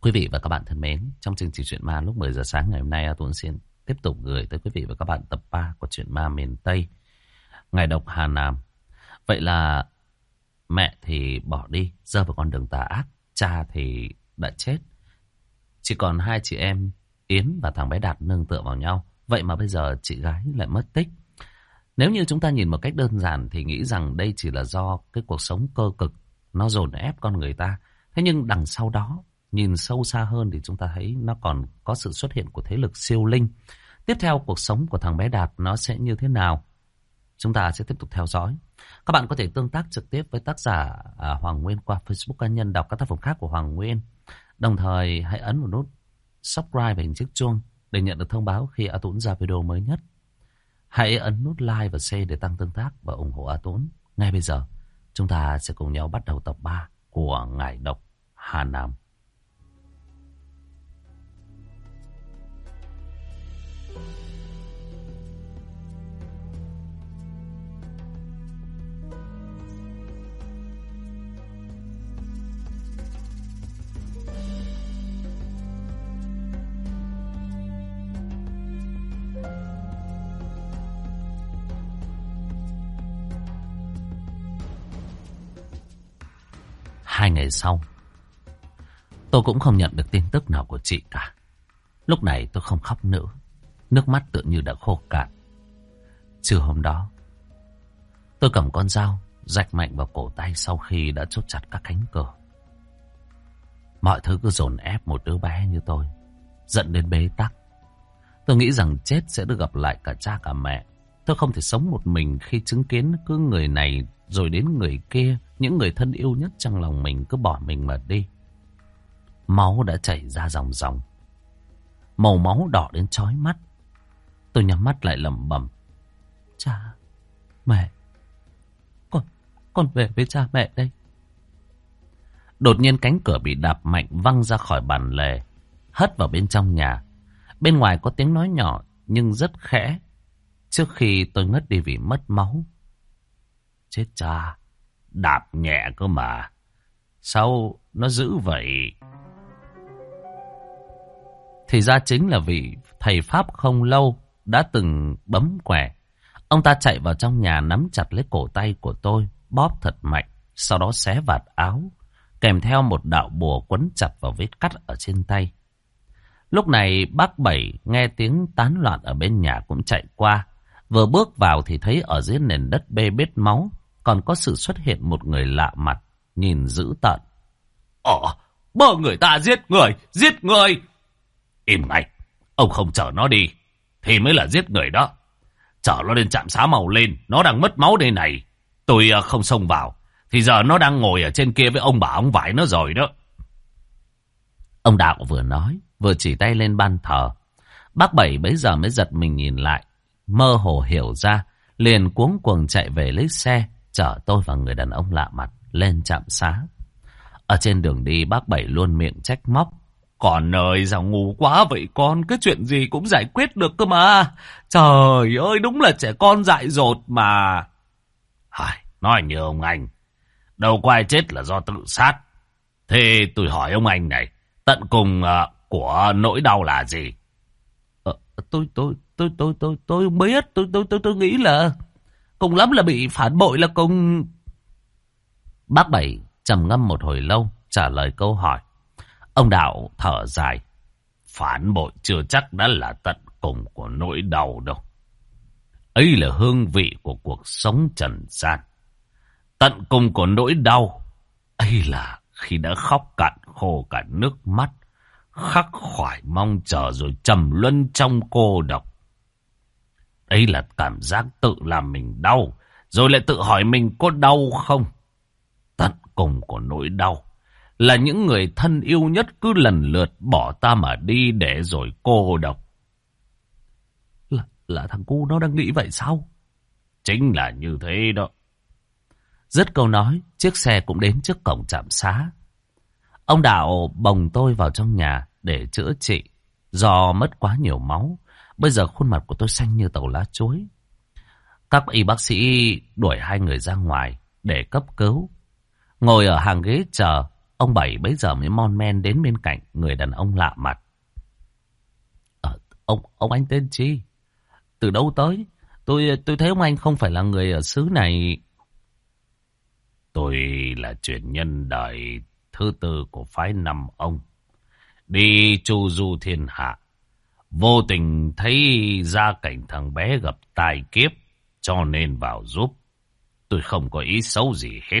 Quý vị và các bạn thân mến, trong chương trình Chuyện Ma lúc 10 giờ sáng ngày hôm nay, Tuấn xin tiếp tục gửi tới quý vị và các bạn tập 3 của Chuyện Ma miền Tây, Ngày độc Hà Nam. Vậy là mẹ thì bỏ đi, rơi vào con đường tà ác, cha thì đã chết. Chỉ còn hai chị em Yến và thằng bé Đạt nương tựa vào nhau. Vậy mà bây giờ chị gái lại mất tích. Nếu như chúng ta nhìn một cách đơn giản thì nghĩ rằng đây chỉ là do cái cuộc sống cơ cực nó dồn ép con người ta. Thế nhưng đằng sau đó, nhìn sâu xa hơn thì chúng ta thấy nó còn có sự xuất hiện của thế lực siêu linh. Tiếp theo cuộc sống của thằng bé Đạt nó sẽ như thế nào? Chúng ta sẽ tiếp tục theo dõi. Các bạn có thể tương tác trực tiếp với tác giả Hoàng Nguyên qua Facebook cá nhân, đọc các tác phẩm khác của Hoàng Nguyên. Đồng thời hãy ấn một nút subscribe và hình chiếc chuông để nhận được thông báo khi A Tuấn ra video mới nhất. Hãy ấn nút like và share để tăng tương tác và ủng hộ A Tuấn. Ngay bây giờ chúng ta sẽ cùng nhau bắt đầu tập 3 của Ngải độc Hà Nam. Hai ngày sau, tôi cũng không nhận được tin tức nào của chị cả. Lúc này tôi không khóc nữa, nước mắt tựa như đã khô cạn. Trưa hôm đó, tôi cầm con dao rạch mạnh vào cổ tay sau khi đã chốt chặt các cánh cửa. Mọi thứ cứ dồn ép một đứa bé như tôi, dẫn đến bế tắc. Tôi nghĩ rằng chết sẽ được gặp lại cả cha cả mẹ. Tôi không thể sống một mình khi chứng kiến cứ người này rồi đến người kia, những người thân yêu nhất trong lòng mình cứ bỏ mình mà đi. Máu đã chảy ra ròng ròng, màu máu đỏ đến chói mắt. Tôi nhắm mắt lại lẩm bẩm: cha, mẹ, con về với cha mẹ đây. Đột nhiên cánh cửa bị đạp mạnh văng ra khỏi bàn lề, hất vào bên trong nhà. Bên ngoài có tiếng nói nhỏ nhưng rất khẽ, trước khi tôi ngất đi vì mất máu. Chết cha, đạp nhẹ cơ mà, sao nó dữ vậy? Thì ra chính là vị thầy Pháp không lâu đã từng bấm quẻ. Ông ta chạy vào trong nhà, nắm chặt lấy cổ tay của tôi, bóp thật mạnh, sau đó xé vạt áo, kèm theo một đạo bùa quấn chặt vào vết cắt ở trên tay. Lúc này bác Bảy nghe tiếng tán loạn ở bên nhà cũng chạy qua. Vừa bước vào thì thấy ở dưới nền đất bê bết máu còn có sự xuất hiện một người lạ mặt, nhìn dữ tợn. Bơ người ta giết người, giết người! Im ngay, ông không chở nó đi thì mới là giết người đó. Chở nó lên trạm xá màu lên, nó đang mất máu đây này. Tôi không xông vào thì giờ nó đang ngồi ở trên kia với ông bà ông vải nó rồi đó. Ông Đạo vừa nói vừa chỉ tay lên ban thờ. Bác Bảy bấy giờ mới giật mình nhìn lại, mơ hồ hiểu ra, liền cuống cuồng chạy về lấy xe, chở tôi và người đàn ông lạ mặt lên trạm xá. Ở trên đường đi, bác Bảy luôn miệng trách móc: con ơi, sao ngu quá vậy con, cái chuyện gì cũng giải quyết được cơ mà. Trời ơi, đúng là trẻ con dại dột mà. Nói như ông anh, đâu có ai chết là do tự sát. Thế tôi hỏi ông anh này, tận cùng của nỗi đau là gì? Tôi không biết. Tôi nghĩ là cùng lắm là bị phản bội là cùng. Bác Bảy trầm ngâm một hồi lâu trả lời câu hỏi. Ông Đạo thở dài: phản bội chưa chắc đã là tận cùng của nỗi đau đâu. Ấy là hương vị của cuộc sống trần gian. Tận cùng của nỗi đau ấy là khi đã khóc cạn khô cả nước mắt, khắc khoải mong chờ rồi trầm luân trong cô độc. Đấy là cảm giác tự làm mình đau, rồi lại tự hỏi mình có đau không. Tận cùng của nỗi đau là những người thân yêu nhất cứ lần lượt bỏ ta mà đi để rồi cô độc. Là thằng cu nó đang nghĩ vậy sao? Chính là như thế đó. Dứt câu nói, chiếc xe cũng đến trước cổng trạm xá. Ông Đạo bồng tôi vào trong nhà để chữa trị. Do mất quá nhiều máu, bây giờ khuôn mặt của tôi xanh như tàu lá chuối. Các y bác sĩ đuổi hai người ra ngoài để cấp cứu. Ngồi ở hàng ghế chờ, Ông Bảy bấy giờ mới mon men đến bên cạnh người đàn ông lạ mặt. Ông anh tên chi? Từ đâu tới? Tôi thấy ông anh không phải là người ở xứ này. Tôi là truyền nhân đời thứ tư của phái Năm Ông. Đi chu du thiên hạ. Vô tình thấy gia cảnh thằng bé gặp tai kiếp, cho nên vào giúp. Tôi không có ý xấu gì hết.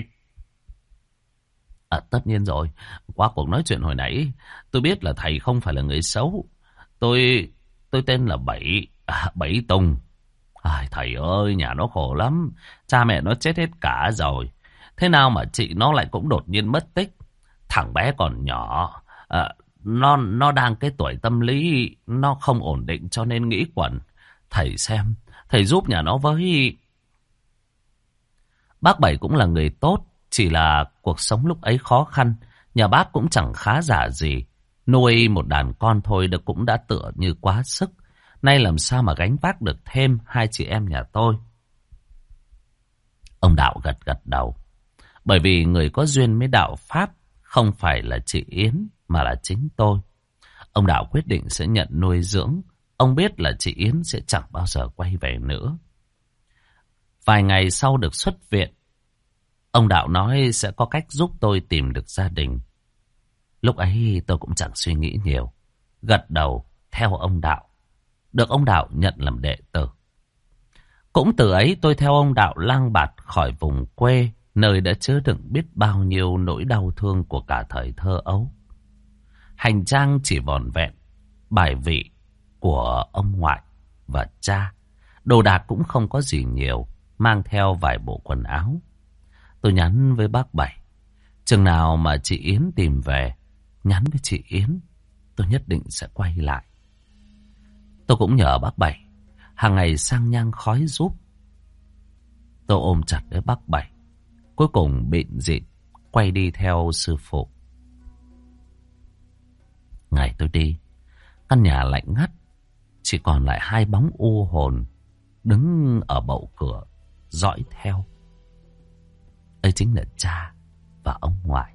Tất nhiên rồi. Qua cuộc nói chuyện hồi nãy, tôi biết là thầy không phải là người xấu. Tôi tên là Bảy Tùng. Thầy ơi, nhà nó khổ lắm. Cha mẹ nó chết hết cả rồi. Thế nào mà chị nó lại cũng đột nhiên mất tích? Thằng bé còn nhỏ. Nó đang cái tuổi tâm lý nó không ổn định cho nên nghĩ quẩn. Thầy xem, thầy giúp nhà nó với. Bác Bảy cũng là người tốt, chỉ là cuộc sống lúc ấy khó khăn. Nhà bác cũng chẳng khá giả gì. Nuôi một đàn con thôi đã cũng đã tựa như quá sức. Nay làm sao mà gánh vác được thêm hai chị em nhà tôi. Ông Đạo gật đầu. Bởi vì người có duyên với đạo Pháp không phải là chị Yến mà là chính tôi. Ông Đạo quyết định sẽ nhận nuôi dưỡng. Ông biết là chị Yến sẽ chẳng bao giờ quay về nữa. Vài ngày sau được xuất viện, ông Đạo nói sẽ có cách giúp tôi tìm được gia đình. Lúc ấy tôi cũng chẳng suy nghĩ nhiều, gật đầu theo ông Đạo. Được ông Đạo nhận làm đệ tử. Cũng từ ấy tôi theo ông Đạo lang bạt khỏi vùng quê, nơi đã chứa đựng biết bao nhiêu nỗi đau thương của cả thời thơ ấu. Hành trang chỉ vỏn vẹn bài vị của ông ngoại và cha. Đồ đạc cũng không có gì nhiều, mang theo vài bộ quần áo. Tôi nhắn với bác Bảy, chừng nào mà chị Yến tìm về, nhắn với chị Yến, tôi nhất định sẽ quay lại. Tôi cũng nhờ bác Bảy hàng ngày sang nhang khói giúp. Tôi ôm chặt lấy bác Bảy, cuối cùng bịn dịn quay đi theo sư phụ. Ngày tôi đi, căn nhà lạnh ngắt, chỉ còn lại hai bóng u hồn đứng ở bậu cửa dõi theo. Ấy chính là cha và ông ngoại.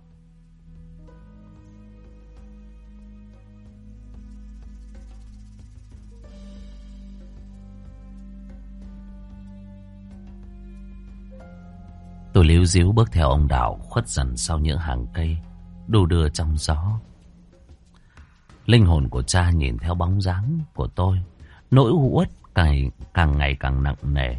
Tôi líu díu bước theo ông Đạo khuất dần sau những hàng cây đu đưa trong gió. Linh hồn của cha nhìn theo bóng dáng của tôi, nỗi u uất càng ngày càng nặng nề.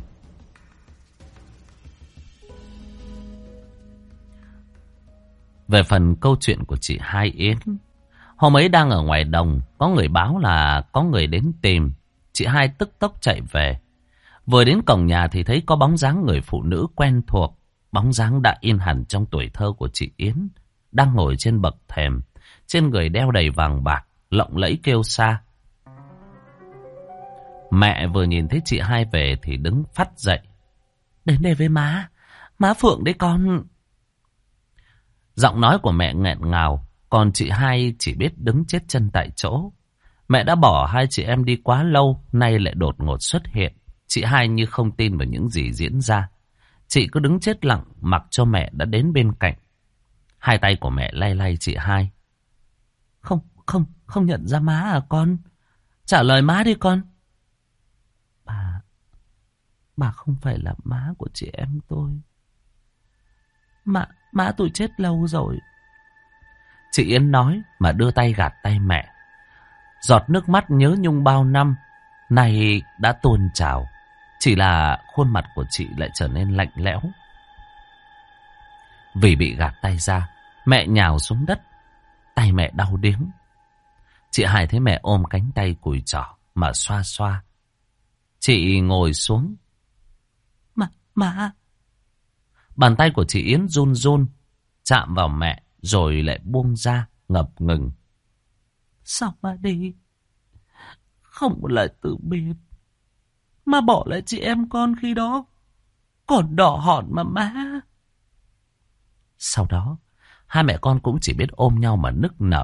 Về phần câu chuyện của chị Hai Yến, hôm ấy đang ở ngoài đồng, có người báo là có người đến tìm. Chị Hai tức tốc chạy về. Vừa đến cổng nhà thì thấy có bóng dáng người phụ nữ quen thuộc. Bóng dáng đã in hẳn trong tuổi thơ của chị Yến, đang ngồi trên bậc thềm, trên người đeo đầy vàng bạc, lộng lẫy kêu xa. Mẹ vừa nhìn thấy chị Hai về thì đứng phắt dậy. Đến đây với má Phượng đấy con. Giọng nói của mẹ nghẹn ngào, còn chị Hai chỉ biết đứng chết chân tại chỗ. Mẹ đã bỏ hai chị em đi quá lâu, nay lại đột ngột xuất hiện. Chị Hai như không tin vào những gì diễn ra. Chị cứ đứng chết lặng mặc cho mẹ đã đến bên cạnh. Hai tay của mẹ lay lay chị Hai. Không nhận ra má à con? Trả lời má đi con. Bà không phải là má của chị em tôi. Má tôi chết lâu rồi. Chị Yến nói mà đưa tay gạt tay mẹ. Giọt nước mắt nhớ nhung bao năm nay đã tuôn trào. Chỉ là khuôn mặt của chị lại trở nên lạnh lẽo. Vì bị gạt tay ra, mẹ nhào xuống đất. Tay mẹ đau điếng. Chị Hai thấy mẹ ôm cánh tay cùi chỏ mà xoa xoa. Chị ngồi xuống. Má. Bàn tay của chị Yến run run, chạm vào mẹ rồi lại buông ra, ngập ngừng. Sao má đi? Không một lời từ biệt. Má bỏ lại chị em con khi đó còn đỏ hòn mà má. Sau đó hai mẹ con cũng chỉ biết ôm nhau mà nức nở.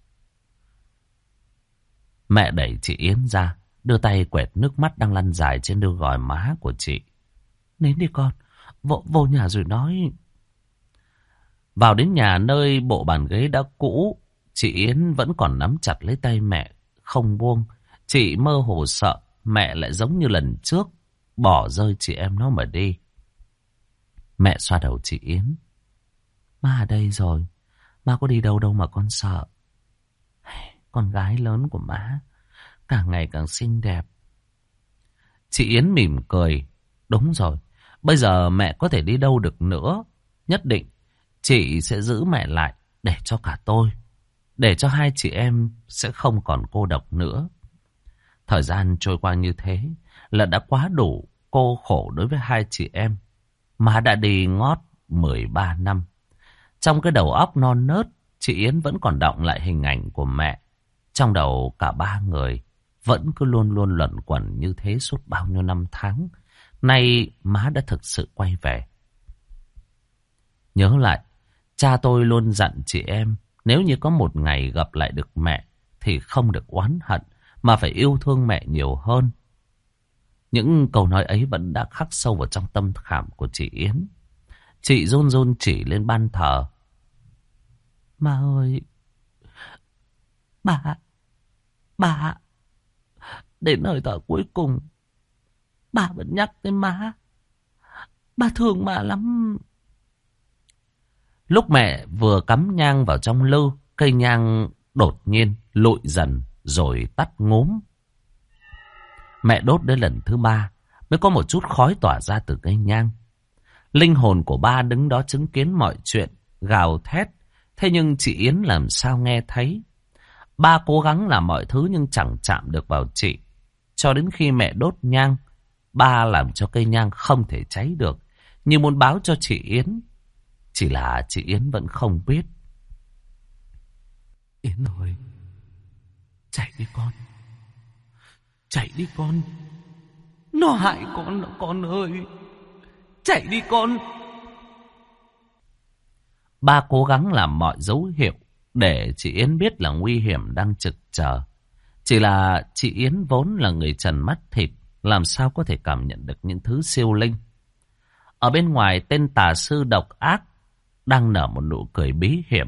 Mẹ đẩy chị Yến ra, đưa tay quẹt nước mắt đang lăn dài trên đôi gò má của chị. Nín đi con, vô nhà rồi nói. Vào đến nhà nơi bộ bàn ghế đã cũ, chị Yến vẫn còn nắm chặt lấy tay mẹ, không buông. Chị mơ hồ sợ mẹ lại giống như lần trước, bỏ rơi chị em nó mà đi. Mẹ xoa đầu chị Yến. Má ở đây rồi, má có đi đâu đâu mà con sợ. Con gái lớn của má càng ngày càng xinh đẹp. Chị Yến mỉm cười. Đúng rồi, bây giờ mẹ có thể đi đâu được nữa. Nhất định chị sẽ giữ mẹ lại để cho cả tôi, để cho hai chị em sẽ không còn cô độc nữa. Thời gian trôi qua như thế là đã quá đủ cô khổ đối với hai chị em. Má đã đi ngót 13 năm. Trong cái đầu óc non nớt, chị Yến vẫn còn đọng lại hình ảnh của mẹ. Trong đầu cả ba người vẫn cứ luôn luôn luẩn quẩn như thế suốt bao nhiêu năm tháng. Nay má đã thực sự quay về. Nhớ lại, cha tôi luôn dặn chị em, nếu như có một ngày gặp lại được mẹ thì không được oán hận, mà phải yêu thương mẹ nhiều hơn. Những câu nói ấy vẫn đã khắc sâu vào trong tâm khảm của chị Yến. Chị run run chỉ lên ban thờ. Má ơi, bà, đến hơi thở cuối cùng, bà vẫn nhắc tới má. Bà thương má lắm. Lúc mẹ vừa cắm nhang vào trong lư, cây nhang đột nhiên lụi dần rồi tắt ngúm. Mẹ đốt đến lần thứ ba mới có một chút khói tỏa ra từ cây nhang. Linh hồn của ba đứng đó chứng kiến mọi chuyện, gào thét. Thế nhưng chị Yến làm sao nghe thấy. Ba cố gắng làm mọi thứ nhưng chẳng chạm được vào chị. Cho đến khi mẹ đốt nhang, ba làm cho cây nhang không thể cháy được, như muốn báo cho chị Yến. Chỉ là chị Yến vẫn không biết. Yến ơi, chạy đi con. Chạy đi con. Nó hại con ơi. Chạy đi con. Ba cố gắng làm mọi dấu hiệu để chị Yến biết là nguy hiểm đang trực chờ. Chỉ là chị Yến vốn là người trần mắt thịt, làm sao có thể cảm nhận được những thứ siêu linh. Ở bên ngoài, tên tà sư độc ác đang nở một nụ cười bí hiểm.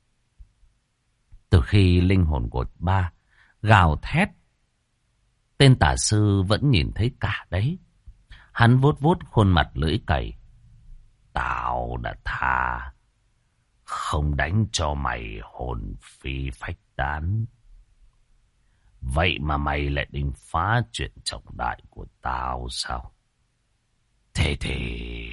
Từ khi linh hồn của ba gào thét, tên tà sư vẫn nhìn thấy cả đấy. Hắn vuốt vuốt khuôn mặt lưỡi cày. Tao đã thà không đánh cho mày hồn phi phách tán. Vậy mà mày lại định phá chuyện trọng đại của tao sao? Thế thì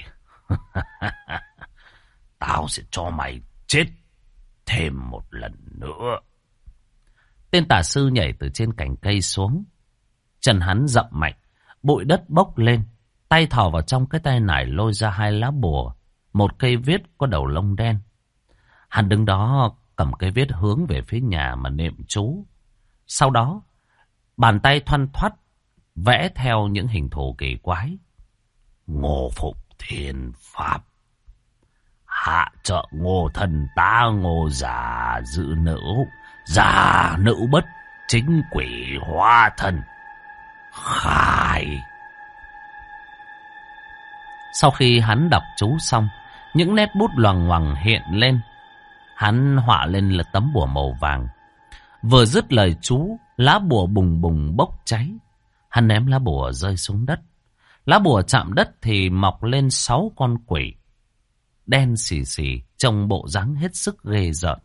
tao sẽ cho mày chết thêm một lần nữa. Tên tà sư nhảy từ trên cành cây xuống. Chân hắn dậm mạnh, bụi đất bốc lên. Tay thò vào trong cái tay nải lôi ra 2 lá bùa, một cây viết có đầu lông đen. Hắn đứng đó cầm cây viết hướng về phía nhà mà niệm chú. Sau đó, bàn tay thoăn thoắt vẽ theo những hình thù kỳ quái. Ngô phục thiên pháp, hạ trợ ngô thần tá ngô già giữ nữ, già nữ bất chính quỷ hóa thân khai. Sau khi hắn đọc chú xong, những nét bút loằng ngoằng hiện lên. Hắn họa lên là tấm bùa màu vàng. Vừa dứt lời chú, lá bùa bùng bùng bốc cháy. Hắn ném lá bùa rơi xuống đất. Lá bùa chạm đất thì mọc lên 6 con quỷ. Đen xì xì, trông bộ dáng hết sức ghê rợn.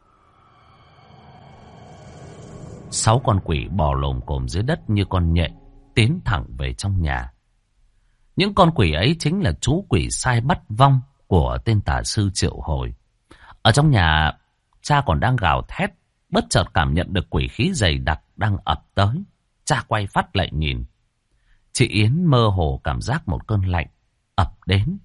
6 con quỷ bò lồm cồm dưới đất như con nhện, tiến thẳng về trong nhà. Những con quỷ ấy chính là chú quỷ sai bắt vong của tên tà sư triệu hồi. Ở trong nhà, cha còn đang gào thét, bất chợt cảm nhận được quỷ khí dày đặc đang ập tới. Cha quay phát lại nhìn. Chị Yến mơ hồ cảm giác một cơn lạnh ập đến.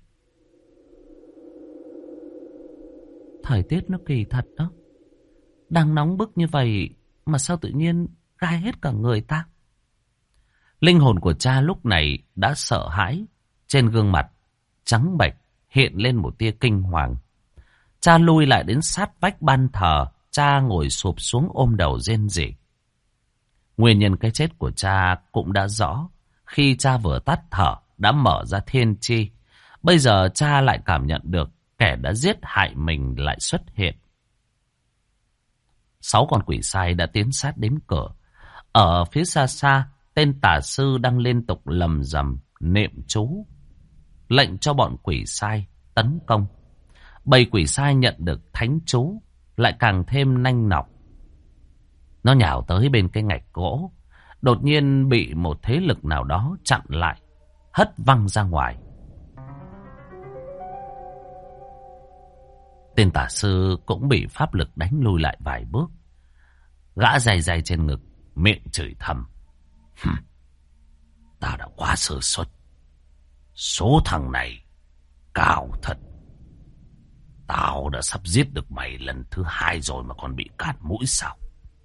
Thời tiết nó kỳ thật đó. Đang nóng bức như vậy mà sao tự nhiên gai hết cả người ta. Linh hồn của cha lúc này đã sợ hãi. Trên gương mặt trắng bệch hiện lên một tia kinh hoàng. Cha lui lại đến sát vách ban thờ. Cha ngồi sụp xuống ôm đầu rên rỉ. Nguyên nhân cái chết của cha cũng đã rõ. Khi cha vừa tắt thở đã mở ra thiên chi. Bây giờ cha lại cảm nhận được kẻ đã giết hại mình lại xuất hiện. 6 con quỷ sai đã tiến sát đến cửa. Ở phía xa xa, tên tà sư đang liên tục lầm rầm niệm chú, lệnh cho bọn quỷ sai tấn công. Bầy quỷ sai nhận được thánh chú lại càng thêm nanh nọc. Nó nhào tới bên cái ngạch gỗ, đột nhiên bị một thế lực nào đó chặn lại, hất văng ra ngoài. Tên tà sư cũng bị pháp lực đánh lui lại vài bước. Gã day day trên ngực, miệng chửi thầm. Ta đã quá sơ suất. Số thằng này cao thật. Tao đã sắp giết được mày lần thứ 2 rồi mà còn bị cắt mũi sao?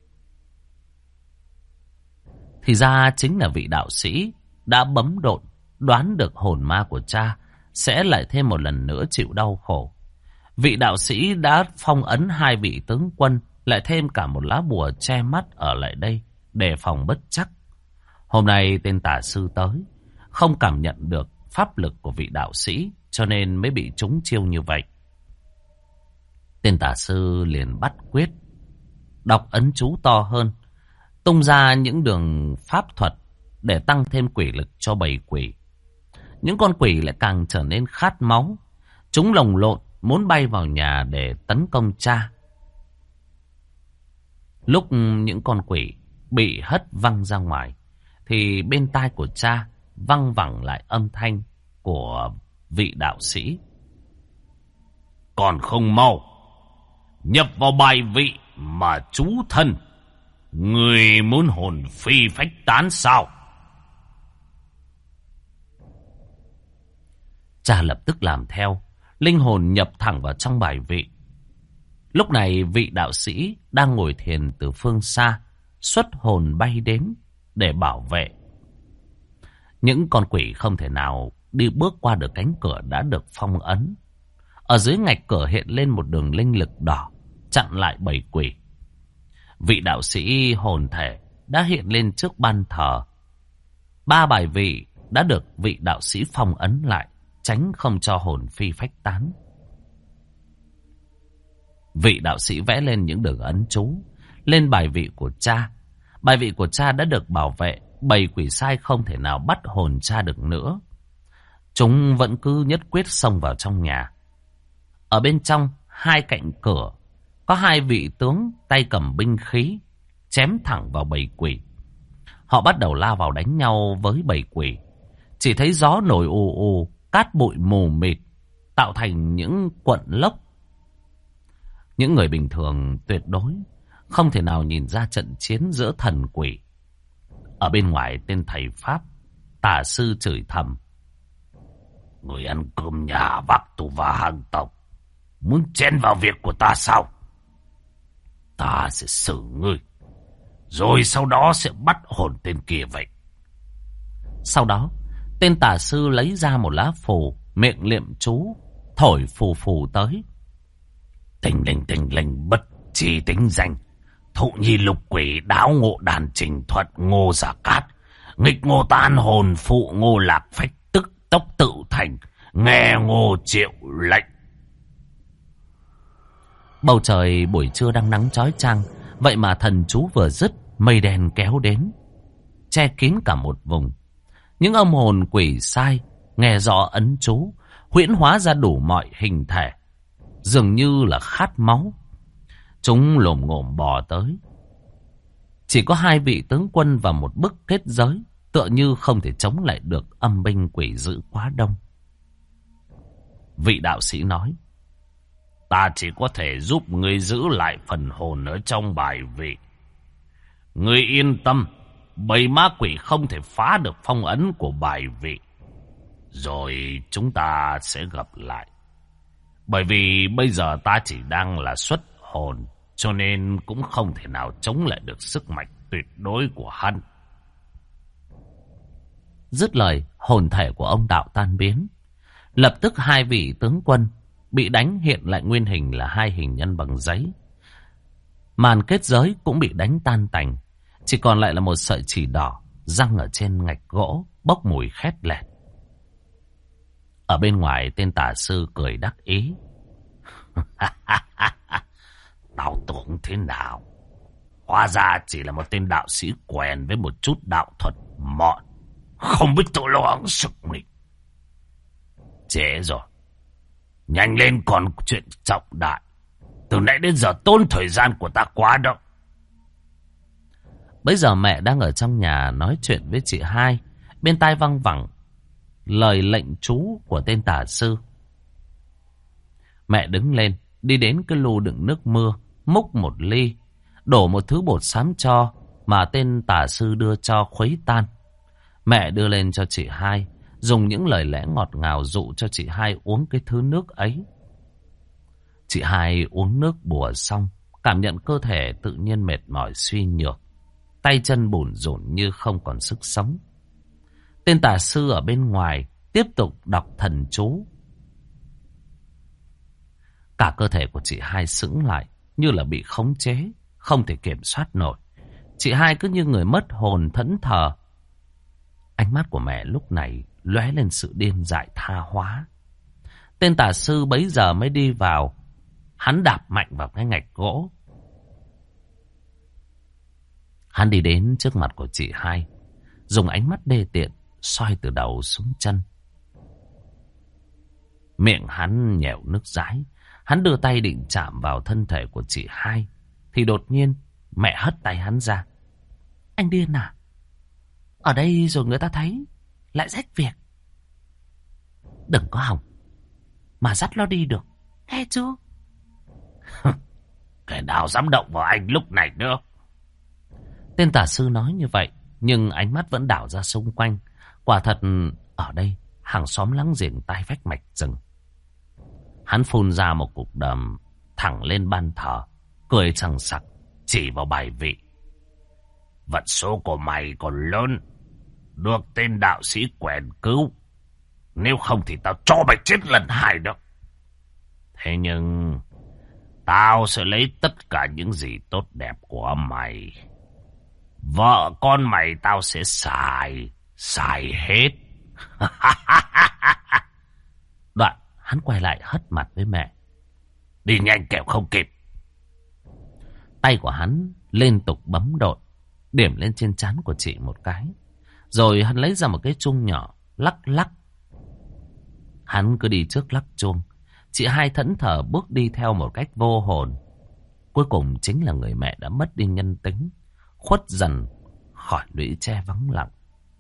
Thì ra chính là vị đạo sĩ đã bấm độn, đoán được hồn ma của cha sẽ lại thêm một lần nữa chịu đau khổ. Vị đạo sĩ đã phong ấn 2 vị tướng quân, lại thêm cả một lá bùa che mắt ở lại đây, đề phòng bất trắc. Hôm nay tên tà sư tới, không cảm nhận được pháp lực của vị đạo sĩ, cho nên mới bị trúng chiêu như vậy. Tên tà sư liền bắt quyết, đọc ấn chú to hơn, tung ra những đường pháp thuật để tăng thêm quỷ lực cho bầy quỷ. Những con quỷ lại càng trở nên khát máu. Chúng lồng lộn muốn bay vào nhà để tấn công cha. Lúc những con quỷ bị hất văng ra ngoài, thì bên tai của cha văng vẳng lại âm thanh của vị đạo sĩ. Còn không mau nhập vào bài vị mà chú thân. Người muốn hồn phi phách tán sao? Cha lập tức làm theo, linh hồn nhập thẳng vào trong bài vị. Lúc này vị đạo sĩ đang ngồi thiền từ phương xa xuất hồn bay đến để bảo vệ. Những con quỷ không thể nào đi bước qua được cánh cửa đã được phong ấn. Ở dưới ngạch cửa hiện lên một đường linh lực đỏ chặn lại bầy quỷ. Vị đạo sĩ hồn thể đã hiện lên trước ban thờ. 3 bài vị đã được vị đạo sĩ phong ấn lại, tránh không cho hồn phi phách tán. Vị đạo sĩ vẽ lên những đường ấn chú lên bài vị của cha. Bài vị của cha đã được bảo vệ, bầy quỷ sai không thể nào bắt hồn cha được nữa. Chúng vẫn cứ nhất quyết xông vào trong nhà. Ở bên trong, 2 cạnh cửa có 2 vị tướng tay cầm binh khí chém thẳng vào bầy quỷ. Họ bắt đầu lao vào đánh nhau với bầy quỷ. Chỉ thấy gió nổi ù ù, cát bụi mù mịt, tạo thành những quận lốc. Những người bình thường tuyệt đối không thể nào nhìn ra trận chiến giữa thần quỷ. Ở bên ngoài, tên thầy Pháp, tà sư chửi thầm. Người ăn cơm nhà vác tù và hàng tộc, muốn chen vào việc của ta sao? Ta sẽ xử ngươi, rồi sau đó sẽ bắt hồn tên kia vậy. Sau đó, tên tà sư lấy ra một lá phù, miệng niệm chú, thổi phù phù tới. Tình linh bất chi tính danh, thụ nhi lục quỷ đáo ngộ đàn trình thuật ngô giả cát, nghịch ngô tan hồn phụ ngô lạc phách tức tốc tự thành, nghe ngô triệu lệnh. Bầu trời buổi trưa đang nắng chói chang, vậy mà thần chú vừa dứt, mây đen kéo đến, che kín cả một vùng. Những âm hồn quỷ sai nghe rõ ấn chú, huyễn hóa ra đủ mọi hình thể, dường như là khát máu. Chúng lồm ngồm bò tới. Chỉ có 2 vị tướng quân và một bức kết giới, tựa như không thể chống lại được âm binh quỷ dữ quá đông. Vị đạo sĩ nói, ta chỉ có thể giúp ngươi giữ lại phần hồn ở trong bài vị. Ngươi yên tâm, bầy ma quỷ không thể phá được phong ấn của bài vị. Rồi chúng ta sẽ gặp lại. Bởi vì bây giờ ta chỉ đang là xuất hồn, cho nên cũng không thể nào chống lại được sức mạnh tuyệt đối của hắn. Dứt lời, hồn thể của ông đạo tan biến. Lập tức 2 vị tướng quân bị đánh hiện lại nguyên hình là 2 hình nhân bằng giấy. Màn kết giới cũng bị đánh tan tành, chỉ còn lại là một sợi chỉ đỏ răng ở trên ngạch gỗ, bốc mùi khét lẹt. Ở bên ngoài, tên tà sư cười đắc ý. Tao tưởng thế nào? Hóa ra chỉ là một tên đạo sĩ quen với một chút đạo thuật mọn. Không biết tự lo hưởng sức mình. Trễ rồi. Nhanh lên, còn chuyện trọng đại. Từ nãy đến giờ tốn thời gian của ta quá đó. Bây giờ mẹ đang ở trong nhà nói chuyện với chị hai. Bên tai văng vẳng lời lệnh chú của tên tà sư. Mẹ đứng lên, đi đến cái lu đựng nước mưa, múc một ly, đổ một thứ bột xám cho mà tên tà sư đưa cho khuấy tan. Mẹ đưa lên cho chị hai, dùng những lời lẽ ngọt ngào dụ cho chị hai uống cái thứ nước ấy. Chị hai uống nước bùa xong, cảm nhận cơ thể tự nhiên mệt mỏi suy nhược, tay chân bủn rủn như không còn sức sống. Tên tà sư ở bên ngoài tiếp tục đọc thần chú. Cả cơ thể của chị hai sững lại, như là bị khống chế, không thể kiểm soát nổi. Chị hai cứ như người mất hồn thẫn thờ. Ánh mắt của mẹ lúc này lóe lên sự điên dại tha hóa. Tên tà sư bấy giờ mới đi vào. Hắn đạp mạnh vào cái ngạch gỗ. Hắn đi đến trước mặt của chị hai, dùng ánh mắt đê tiện soi từ đầu xuống chân. Miệng hắn nhẻo nước dãi. Hắn đưa tay định chạm vào thân thể của chị hai, thì đột nhiên mẹ hất tay hắn ra. Anh điên à? Ở đây rồi người ta thấy lại rách việc. Đừng có hòng mà dắt nó đi được, nghe chưa? Kẻ nào dám động vào anh lúc này nữa? Tên tà sư nói như vậy, nhưng ánh mắt vẫn đảo ra xung quanh. Quả thật ở đây hàng xóm láng giềng tai vách mạch rừng. Hắn phun ra một cục đờm thẳng lên ban thờ, cười sằng sặc chỉ vào bài vị. Vận số của mày còn lớn, được tên đạo sĩ quèn cứu. Nếu không thì tao cho mày chết lần hai đó. Thế nhưng tao sẽ lấy tất cả những gì tốt đẹp của mày. Vợ con mày tao sẽ xài hết. Đoạn hắn quay lại hất mặt với mẹ. Đi nhanh kẻo không kịp. Tay của hắn liên tục bấm đột, điểm lên trên trán của chị một cái. Rồi hắn lấy ra một cái chuông nhỏ, lắc lắc. Hắn cứ đi trước lắc chuông. Chị hai thẫn thờ bước đi theo một cách vô hồn. Cuối cùng chính là người mẹ đã mất đi nhân tính, khuất dần khỏi lũy tre vắng lặng.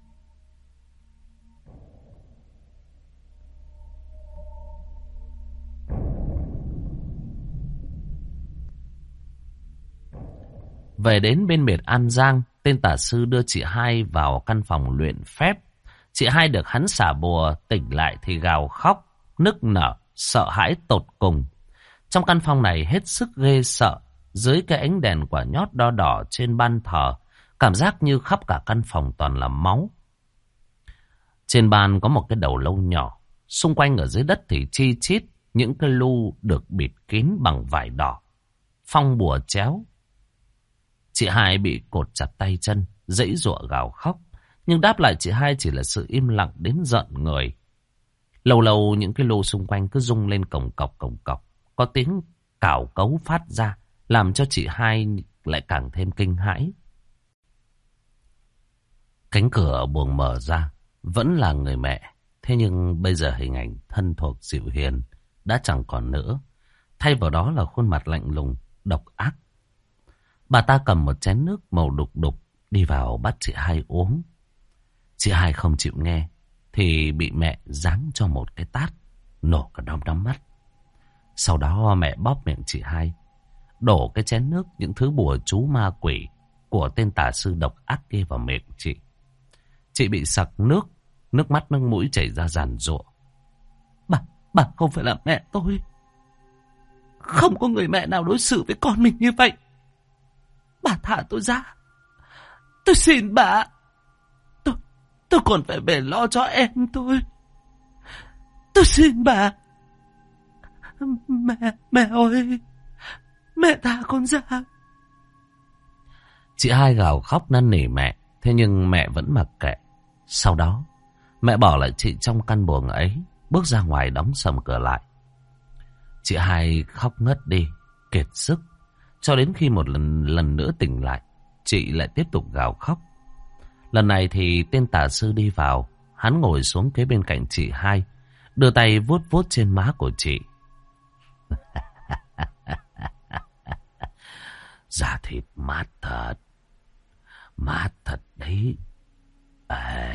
Về đến bên miệt An Giang, tên tà sư đưa chị hai vào căn phòng luyện phép. Chị hai được hắn xả bùa, tỉnh lại thì gào khóc, nức nở, sợ hãi tột cùng. Trong căn phòng này hết sức ghê sợ. Dưới cái ánh đèn quả nhót đo đỏ trên ban thờ, cảm giác như khắp cả căn phòng toàn là máu. Trên bàn có một cái đầu lâu nhỏ, xung quanh ở dưới đất thì chi chít những cái lu được bịt kín bằng vải đỏ, phong bùa chéo. Chị hai bị cột chặt tay chân, giãy giụa gào khóc, nhưng đáp lại chị hai chỉ là sự im lặng đến giận người. Lâu lâu những cái lu xung quanh cứ rung lên cồng cọc, có tiếng cào cấu phát ra, làm cho chị hai lại càng thêm kinh hãi. Cánh cửa buồng mở ra, vẫn là người mẹ. Thế nhưng bây giờ hình ảnh thân thuộc dịu hiền đã chẳng còn nữa. Thay vào đó là khuôn mặt lạnh lùng, độc ác. Bà ta cầm một chén nước màu đục đục đi vào bắt chị hai uống. Chị hai không chịu nghe thì bị mẹ giáng cho một cái tát, nổ cả đom mắt. Sau đó mẹ bóp miệng chị hai, đổ cái chén nước những thứ bùa chú ma quỷ của tên tà sư độc ác kia vào miệng chị. Chị bị sặc nước, nước mắt nước mũi chảy ra giàn giụa. Bà không phải là mẹ tôi. Không có người mẹ nào đối xử với con mình như vậy. Bà thả tôi ra. Tôi xin bà. Tôi còn phải về lo cho em tôi. Tôi xin bà. Mẹ ơi, mẹ thả con ra. Chị hai gào khóc năn nỉ mẹ, thế nhưng mẹ vẫn mặc kệ. Sau đó mẹ bỏ lại chị trong căn buồng ấy, bước ra ngoài đóng sầm cửa lại. Chị hai khóc ngất đi, kiệt sức. Cho đến khi một lần nữa tỉnh lại, chị lại tiếp tục gào khóc. Lần này thì tên tà sư đi vào. Hắn ngồi xuống kế bên cạnh chị hai, đưa tay vuốt vuốt trên má của chị. Da thịt mát thật đấy. Ê,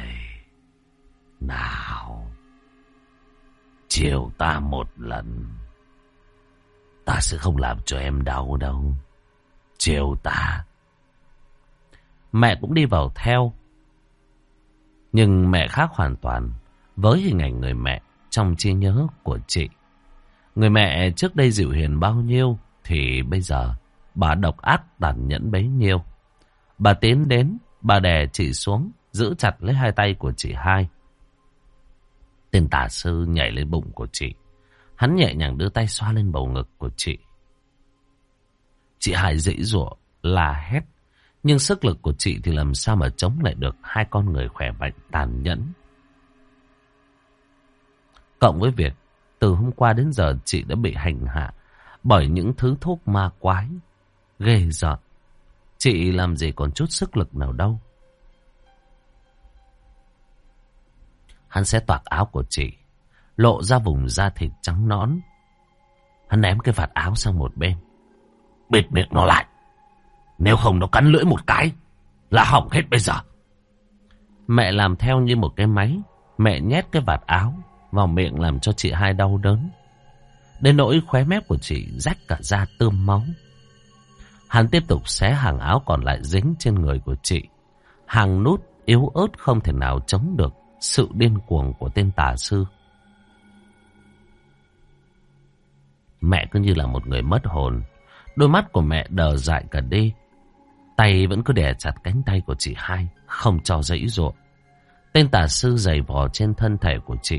nào, chiều ta một lần, ta sẽ không làm cho em đau đâu. Chiều ta. Mẹ cũng đi vào theo. Nhưng mẹ khác hoàn toàn với hình ảnh người mẹ trong trí nhớ của chị. Người mẹ trước đây dịu hiền bao nhiêu thì bây giờ bà độc ác tàn nhẫn bấy nhiêu. Bà tiến đến, bà đè chị xuống, giữ chặt lấy hai tay của chị hai. Tên tà sư nhảy lên bụng của chị. Hắn nhẹ nhàng đưa tay xoa lên bầu ngực của chị. Chị hai giãy giụa, la hét. Nhưng sức lực của chị thì làm sao mà chống lại được hai con người khỏe mạnh tàn nhẫn. Cộng với việc từ hôm qua đến giờ chị đã bị hành hạ bởi những thứ thuốc ma quái ghê rợn. Chị làm gì còn chút sức lực nào đâu. Hắn xé toạc áo của chị, lộ ra vùng da thịt trắng nõn. Hắn ném cái vạt áo sang một bên. Bịt miệng nó lại, nếu không nó cắn lưỡi một cái là hỏng hết bây giờ. Mẹ làm theo như một cái máy. Mẹ nhét cái vạt áo vào miệng làm cho chị hai đau đớn, đến nỗi khóe mép của chị rách cả da tươm máu. Hắn tiếp tục xé hàng áo còn lại dính trên người của chị. Hàng nút yếu ớt không thể nào chống được sự điên cuồng của tên tà sư. Mẹ cứ như là một người mất hồn. Đôi mắt của mẹ đờ dại cả đi. Tay vẫn cứ đè chặt cánh tay của chị hai, không cho giãy giụa. Tên tà sư giày vò trên thân thể của chị.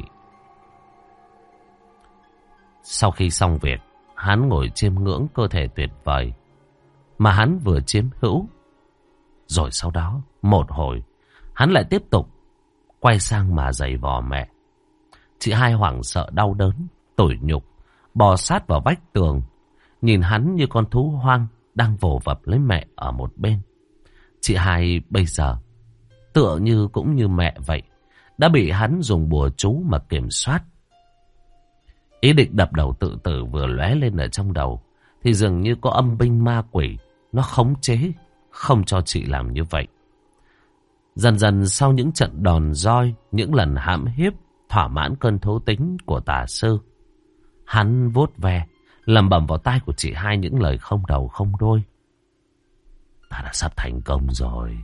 Sau khi xong việc, hắn ngồi chiêm ngưỡng cơ thể tuyệt vời mà hắn vừa chiếm hữu. Rồi sau đó, một hồi, hắn lại tiếp tục quay sang mà giày vò mẹ. Chị hai hoảng sợ đau đớn, tủi nhục, bò sát vào vách tường, nhìn hắn như con thú hoang đang vồ vập lấy mẹ ở một bên. Chị hai bây giờ tựa như cũng như mẹ vậy, đã bị hắn dùng bùa chú mà kiểm soát. Ý định đập đầu tự tử vừa lóe lên ở trong đầu thì dường như có âm binh ma quỷ nó khống chế, không cho chị làm như vậy. Dần dần sau những trận đòn roi, những lần hãm hiếp thỏa mãn cơn thú tính của tà sư, hắn vuốt ve lẩm bẩm vào tai của chị hai những lời không đầu không đuôi. Ta đã sắp thành công rồi.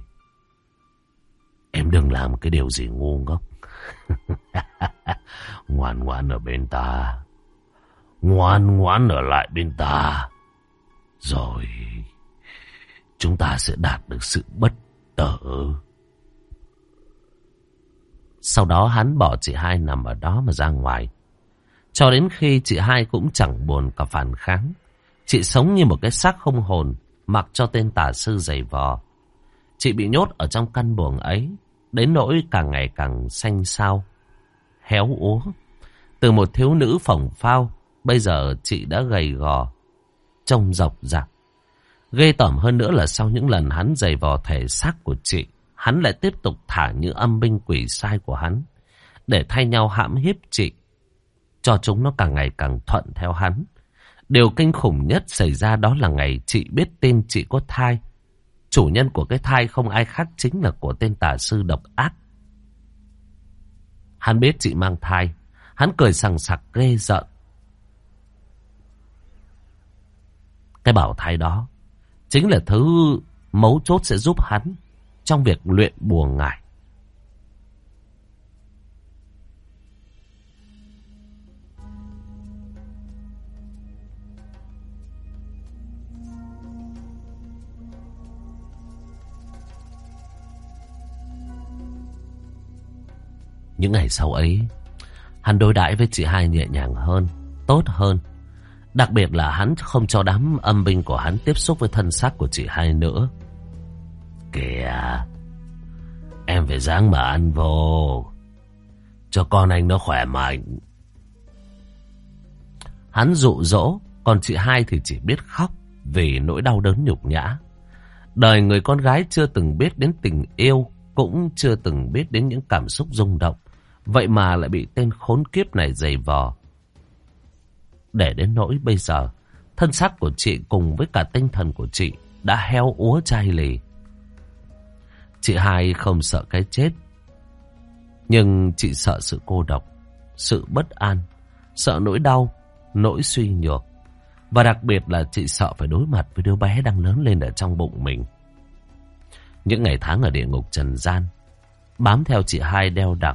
Em đừng làm cái điều gì ngu ngốc. Ngoan ngoãn ở bên ta. Ngoan ngoãn ở lại bên ta. Rồi chúng ta sẽ đạt được sự bất tử. Sau đó hắn bỏ chị hai nằm ở đó mà ra ngoài. Cho đến khi chị hai cũng chẳng buồn cả phản kháng. Chị sống như một cái xác không hồn, mặc cho tên tà sư giày vò. Chị bị nhốt ở trong căn buồng ấy, đến nỗi càng ngày càng xanh xao, héo úa. Từ một thiếu nữ phồng phao, bây giờ chị đã gầy gò, trông rộc rạc. Ghê tởm hơn nữa là sau những lần hắn giày vò thể xác của chị, hắn lại tiếp tục thả những âm binh quỷ sai của hắn để thay nhau hãm hiếp chị, cho chúng nó càng ngày càng thuận theo hắn. Điều kinh khủng nhất xảy ra đó là ngày chị biết tin chị có thai. Chủ nhân của cái thai không ai khác chính là của tên tà sư độc ác. Hắn biết chị mang thai, hắn cười sằng sặc ghê rợn. Cái bảo thai đó chính là thứ mấu chốt sẽ giúp hắn trong việc luyện bùa ngải. Những ngày sau ấy, hắn đối đãi với chị hai nhẹ nhàng hơn, tốt hơn. Đặc biệt là hắn không cho đám âm binh của hắn tiếp xúc với thân xác của chị hai nữa. Kìa, em phải ráng mà ăn vô, cho con anh nó khỏe mạnh. Hắn dụ dỗ, còn chị hai thì chỉ biết khóc vì nỗi đau đớn nhục nhã. Đời người con gái chưa từng biết đến tình yêu, cũng chưa từng biết đến những cảm xúc rung động. Vậy mà lại bị tên khốn kiếp này giày vò. Để đến nỗi bây giờ, thân xác của chị cùng với cả tinh thần của chị đã heo úa chai lì. Chị hai không sợ cái chết, nhưng chị sợ sự cô độc, sự bất an, sợ nỗi đau, nỗi suy nhược. Và đặc biệt là chị sợ phải đối mặt với đứa bé đang lớn lên ở trong bụng mình. Những ngày tháng ở địa ngục trần gian bám theo chị hai đeo đẳng.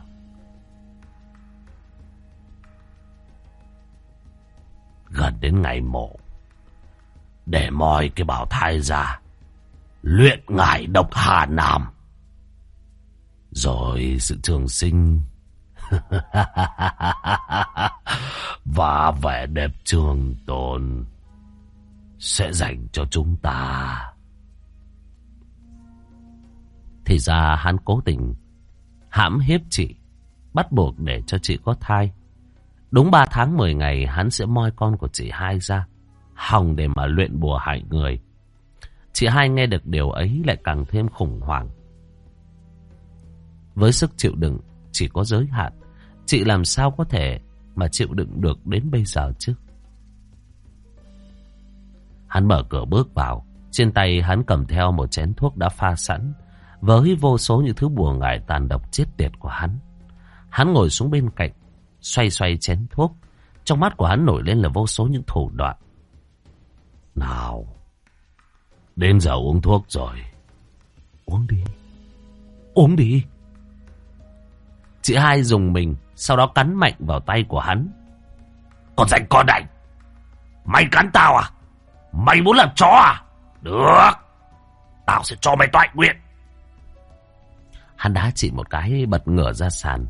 Gần đến ngày mổ, để moi cái bào thai ra, luyện ngải độc Hà Nam, rồi sự trường sinh và vẻ đẹp trường tồn sẽ dành cho chúng ta. Thì ra hắn cố tình hãm hiếp chị, bắt buộc để cho chị có thai. Đúng 3 tháng 10 ngày hắn sẽ moi con của chị hai ra, hòng để mà luyện bùa hại người. Chị hai nghe được điều ấy lại càng thêm khủng hoảng. Với sức chịu đựng chỉ có giới hạn, chị làm sao có thể mà chịu đựng được đến bây giờ chứ? Hắn mở cửa bước vào. Trên tay hắn cầm theo một chén thuốc đã pha sẵn, với vô số những thứ bùa ngải tàn độc chết tiệt của hắn. Hắn ngồi xuống bên cạnh, xoay xoay chén thuốc. Trong mắt của hắn nổi lên là vô số những thủ đoạn. Nào, đến giờ uống thuốc rồi. Uống đi, uống đi. Chị hai dùng mình, sau đó cắn mạnh vào tay của hắn. Con danh con này, mày cắn tao à? Mày muốn làm chó à? Được, tao sẽ cho mày toại nguyện. Hắn đá chị một cái, bật ngửa ra sàn.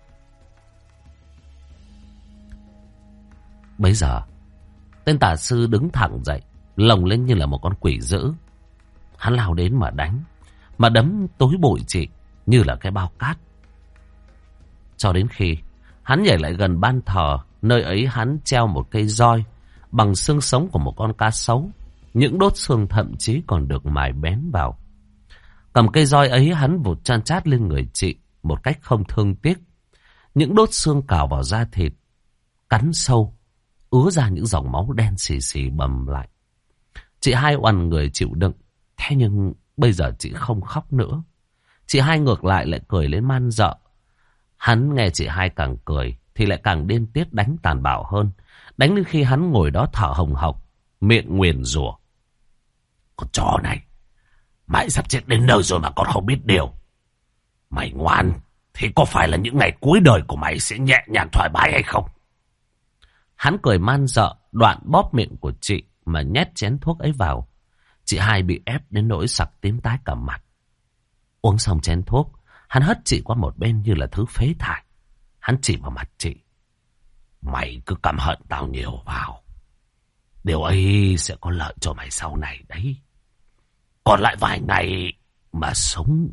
Bấy giờ, tên tà sư đứng thẳng dậy, lồng lên như là một con quỷ dữ. Hắn lao đến mà đánh, mà đấm tối bụi chị như là cái bao cát. Cho đến khi hắn nhảy lại gần ban thờ, nơi ấy hắn treo một cây roi bằng xương sống của một con cá sấu. Những đốt xương thậm chí còn được mài bén vào. Cầm cây roi ấy hắn vụt chan chát lên người chị một cách không thương tiếc. Những đốt xương cào vào da thịt, cắn sâu, ứa ra những dòng máu đen xì xì bầm lại. Chị hai oằn người chịu đựng. Thế nhưng bây giờ chị không khóc nữa. Chị hai ngược lại cười lên man dợ. Hắn nghe chị hai càng cười thì lại càng điên tiết đánh tàn bạo hơn. Đánh đến khi hắn ngồi đó thở hồng hộc, miệng nguyền rủa. Con chó này, mày sắp chết đến nơi rồi mà còn không biết điều. Mày ngoan thì có phải là những ngày cuối đời của mày sẽ nhẹ nhàng thoải mái hay không? Hắn cười man dợ, đoạn bóp miệng của chị mà nhét chén thuốc ấy vào. Chị hai bị ép đến nỗi sặc tím tái cả mặt. Uống xong chén thuốc, hắn hất chị qua một bên như là thứ phế thải. Hắn chỉ vào mặt chị. Mày cứ căm hận tao nhiều vào, điều ấy sẽ có lợi cho mày sau này đấy. Còn lại vài ngày mà sống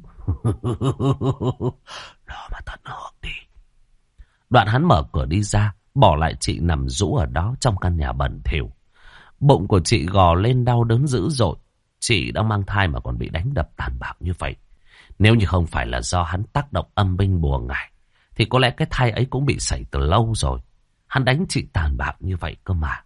đó mà tận hưởng đi. Đoạn hắn mở cửa đi ra, bỏ lại chị nằm rũ ở đó trong căn nhà bẩn thỉu. Bụng của chị gò lên đau đớn dữ dội. Chị đang mang thai mà còn bị đánh đập tàn bạo như vậy. Nếu như không phải là do hắn tác động âm binh bùa ngải, thì có lẽ cái thai ấy cũng bị sảy từ lâu rồi. Hắn đánh chị tàn bạo như vậy cơ mà.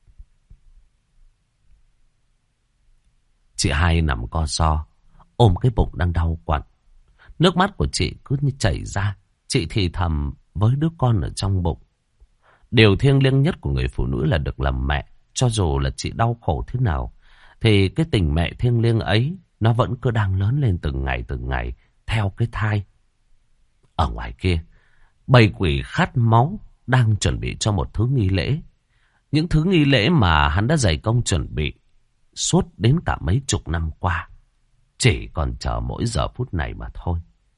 Chị hai nằm co ro, ôm cái bụng đang đau quặn. Nước mắt của chị cứ như chảy ra. Chị thì thầm với đứa con ở trong bụng. Điều thiêng liêng nhất của người phụ nữ là được làm mẹ. Cho dù là chị đau khổ thế nào, thì cái tình mẹ thiêng liêng ấy nó vẫn cứ đang lớn lên từng ngày theo cái thai. Ở ngoài kia, bầy quỷ khát máu đang chuẩn bị cho một thứ nghi lễ. Những thứ nghi lễ mà hắn đã dày công chuẩn bị suốt đến cả mấy chục năm qua, chỉ còn chờ mỗi giờ phút này mà thôi.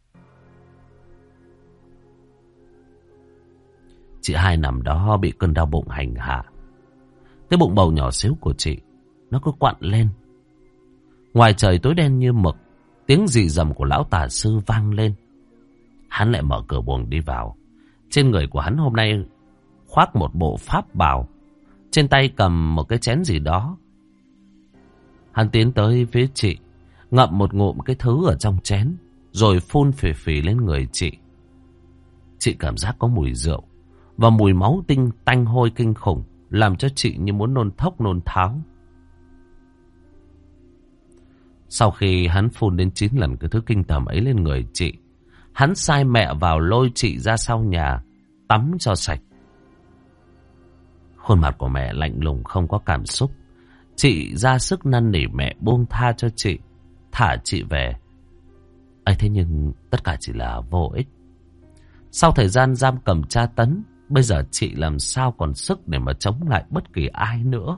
Chị hai nằm đó bị cơn đau bụng hành hạ. Cái bụng bầu nhỏ xíu của chị nó cứ quặn lên. Ngoài trời tối đen như mực, tiếng rì rầm của lão tà sư vang lên. Hắn lại mở cửa buồng đi vào. Trên người của hắn hôm nay khoác một bộ pháp bào trên tay cầm một cái chén gì đó. Hắn tiến tới phía chị, ngậm một ngụm cái thứ ở trong chén, rồi phun phì phì lên người chị. Chị cảm giác có mùi rượu và mùi máu tanh hôi kinh khủng, làm cho chị như muốn nôn thốc nôn tháo. Sau khi hắn phun đến 9 lần cái thứ kinh tởm ấy lên người chị, hắn sai mẹ vào lôi chị ra sau nhà tắm cho sạch. Khuôn mặt của mẹ lạnh lùng không có cảm xúc. Chị ra sức năn nỉ mẹ buông tha cho chị, thả chị về. ấy thế nhưng tất cả chỉ là vô ích. Sau thời gian giam cầm tra tấn, bây giờ chị làm sao còn sức để mà chống lại bất kỳ ai nữa.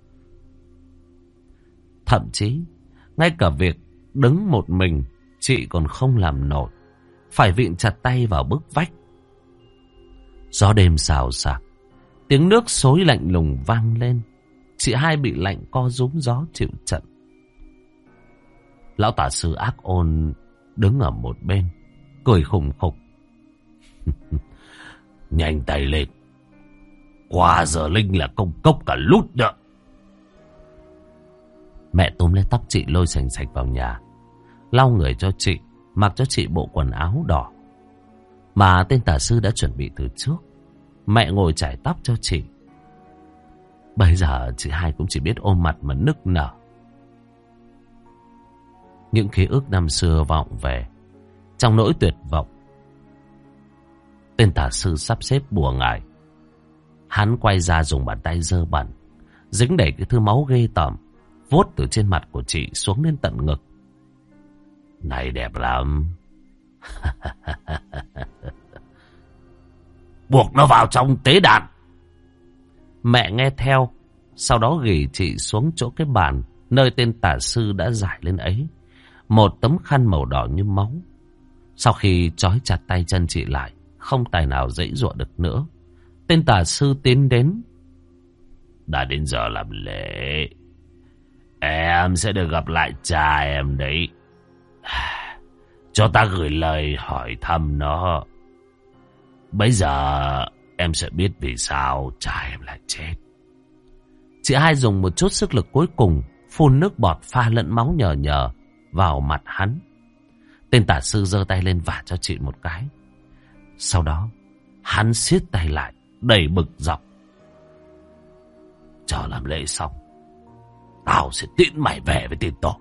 Thậm chí ngay cả việc đứng một mình chị còn không làm nổi, phải vịn chặt tay vào bức vách. Gió đêm xào xạc, tiếng nước xối lạnh lùng vang lên. Chị hai bị lạnh co rúm gió chịu trận. Lão tả sư ác ôn đứng ở một bên, cười khùng khục. Nhanh tay lên, qua giờ linh là công cốc cả lút nữa. Mẹ túm lấy tóc chị lôi sành sạch vào nhà, lau người cho chị, mặc cho chị bộ quần áo đỏ mà tên tả sư đã chuẩn bị từ trước. Mẹ ngồi chải tóc cho chị. Bây giờ chị hai cũng chỉ biết ôm mặt mà nức nở. Những ký ức năm xưa vọng về trong nỗi tuyệt vọng. Tên tả sư sắp xếp bùa ngải. Hắn quay ra dùng bàn tay dơ bẩn, dính đầy cái thứ máu ghê tởm, vuốt từ trên mặt của chị xuống đến tận ngực. Này đẹp lắm. Buộc nó vào trong tế đàn. Mẹ nghe theo, sau đó ghì chị xuống chỗ cái bàn nơi tên tả sư đã giải lên ấy, một tấm khăn màu đỏ như máu. Sau khi trói chặt tay chân chị lại, không tài nào giãy giụa được nữa, tên tả sư tiến đến. Đã đến giờ làm lễ, em sẽ được gặp lại cha em đấy. Cho ta gửi lời hỏi thăm nó. Bây giờ em sẽ biết vì sao cha em lại chết. Chị hai dùng một chút sức lực cuối cùng, phun nước bọt pha lẫn máu nhờ nhờ vào mặt hắn. Tên tả sư giơ tay lên vả cho chị một cái. Sau đó hắn siết tay lại, đầy bực dọc. Chờ làm lễ xong, tao sẽ tiễn mày về với tiền tổ.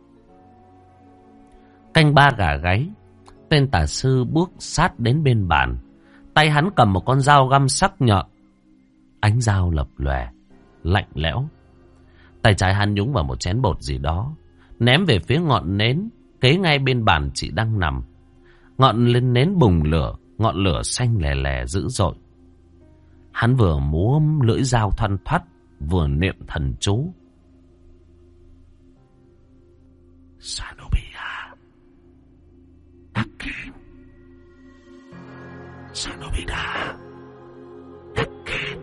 Canh ba gà gáy, tên tả sư bước sát đến bên bàn. Tay hắn cầm một con dao găm sắc nhọn, ánh dao lập lòe, lạnh lẽo. Tay trái hắn nhúng vào một chén bột gì đó, ném về phía ngọn nến kế ngay bên bàn chị đang nằm. Ngọn lên nến bùng lửa, ngọn lửa xanh lè lè dữ dội. Hắn vừa múa lưỡi dao thoăn thoắt, vừa niệm thần chú. Sanobia Akin, Sanobida Akin,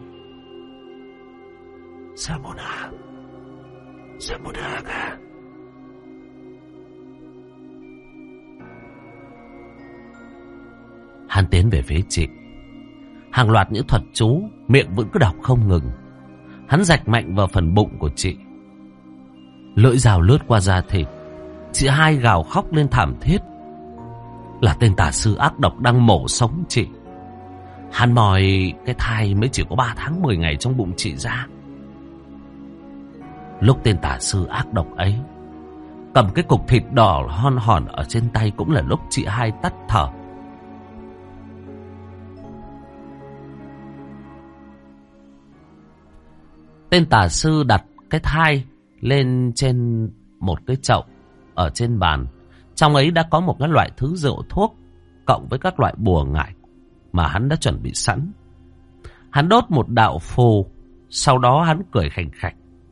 Samona Samodaga. Hắn tiến về phía chị. Hàng loạt những thuật chú, miệng vẫn cứ đọc không ngừng. Hắn rạch mạnh vào phần bụng của chị. Lưỡi dao lướt qua da thịt. Chị hai gào khóc lên thảm thiết. Là tên tà sư ác độc đang mổ sống chị. Hắn moi cái thai mới chỉ có 3 tháng 10 ngày trong bụng chị ra. Lúc tên tà sư ác độc ấy cầm cái cục thịt đỏ hon hòn ở trên tay, cũng là lúc chị hai tắt thở. Tên tà sư đặt cái thai lên trên một cái chậu ở trên bàn. Trong ấy đã có một cái loại thứ rượu thuốc cộng với các loại bùa ngải mà hắn đã chuẩn bị sẵn. Hắn đốt một đạo phù, sau đó hắn cười khành khạch.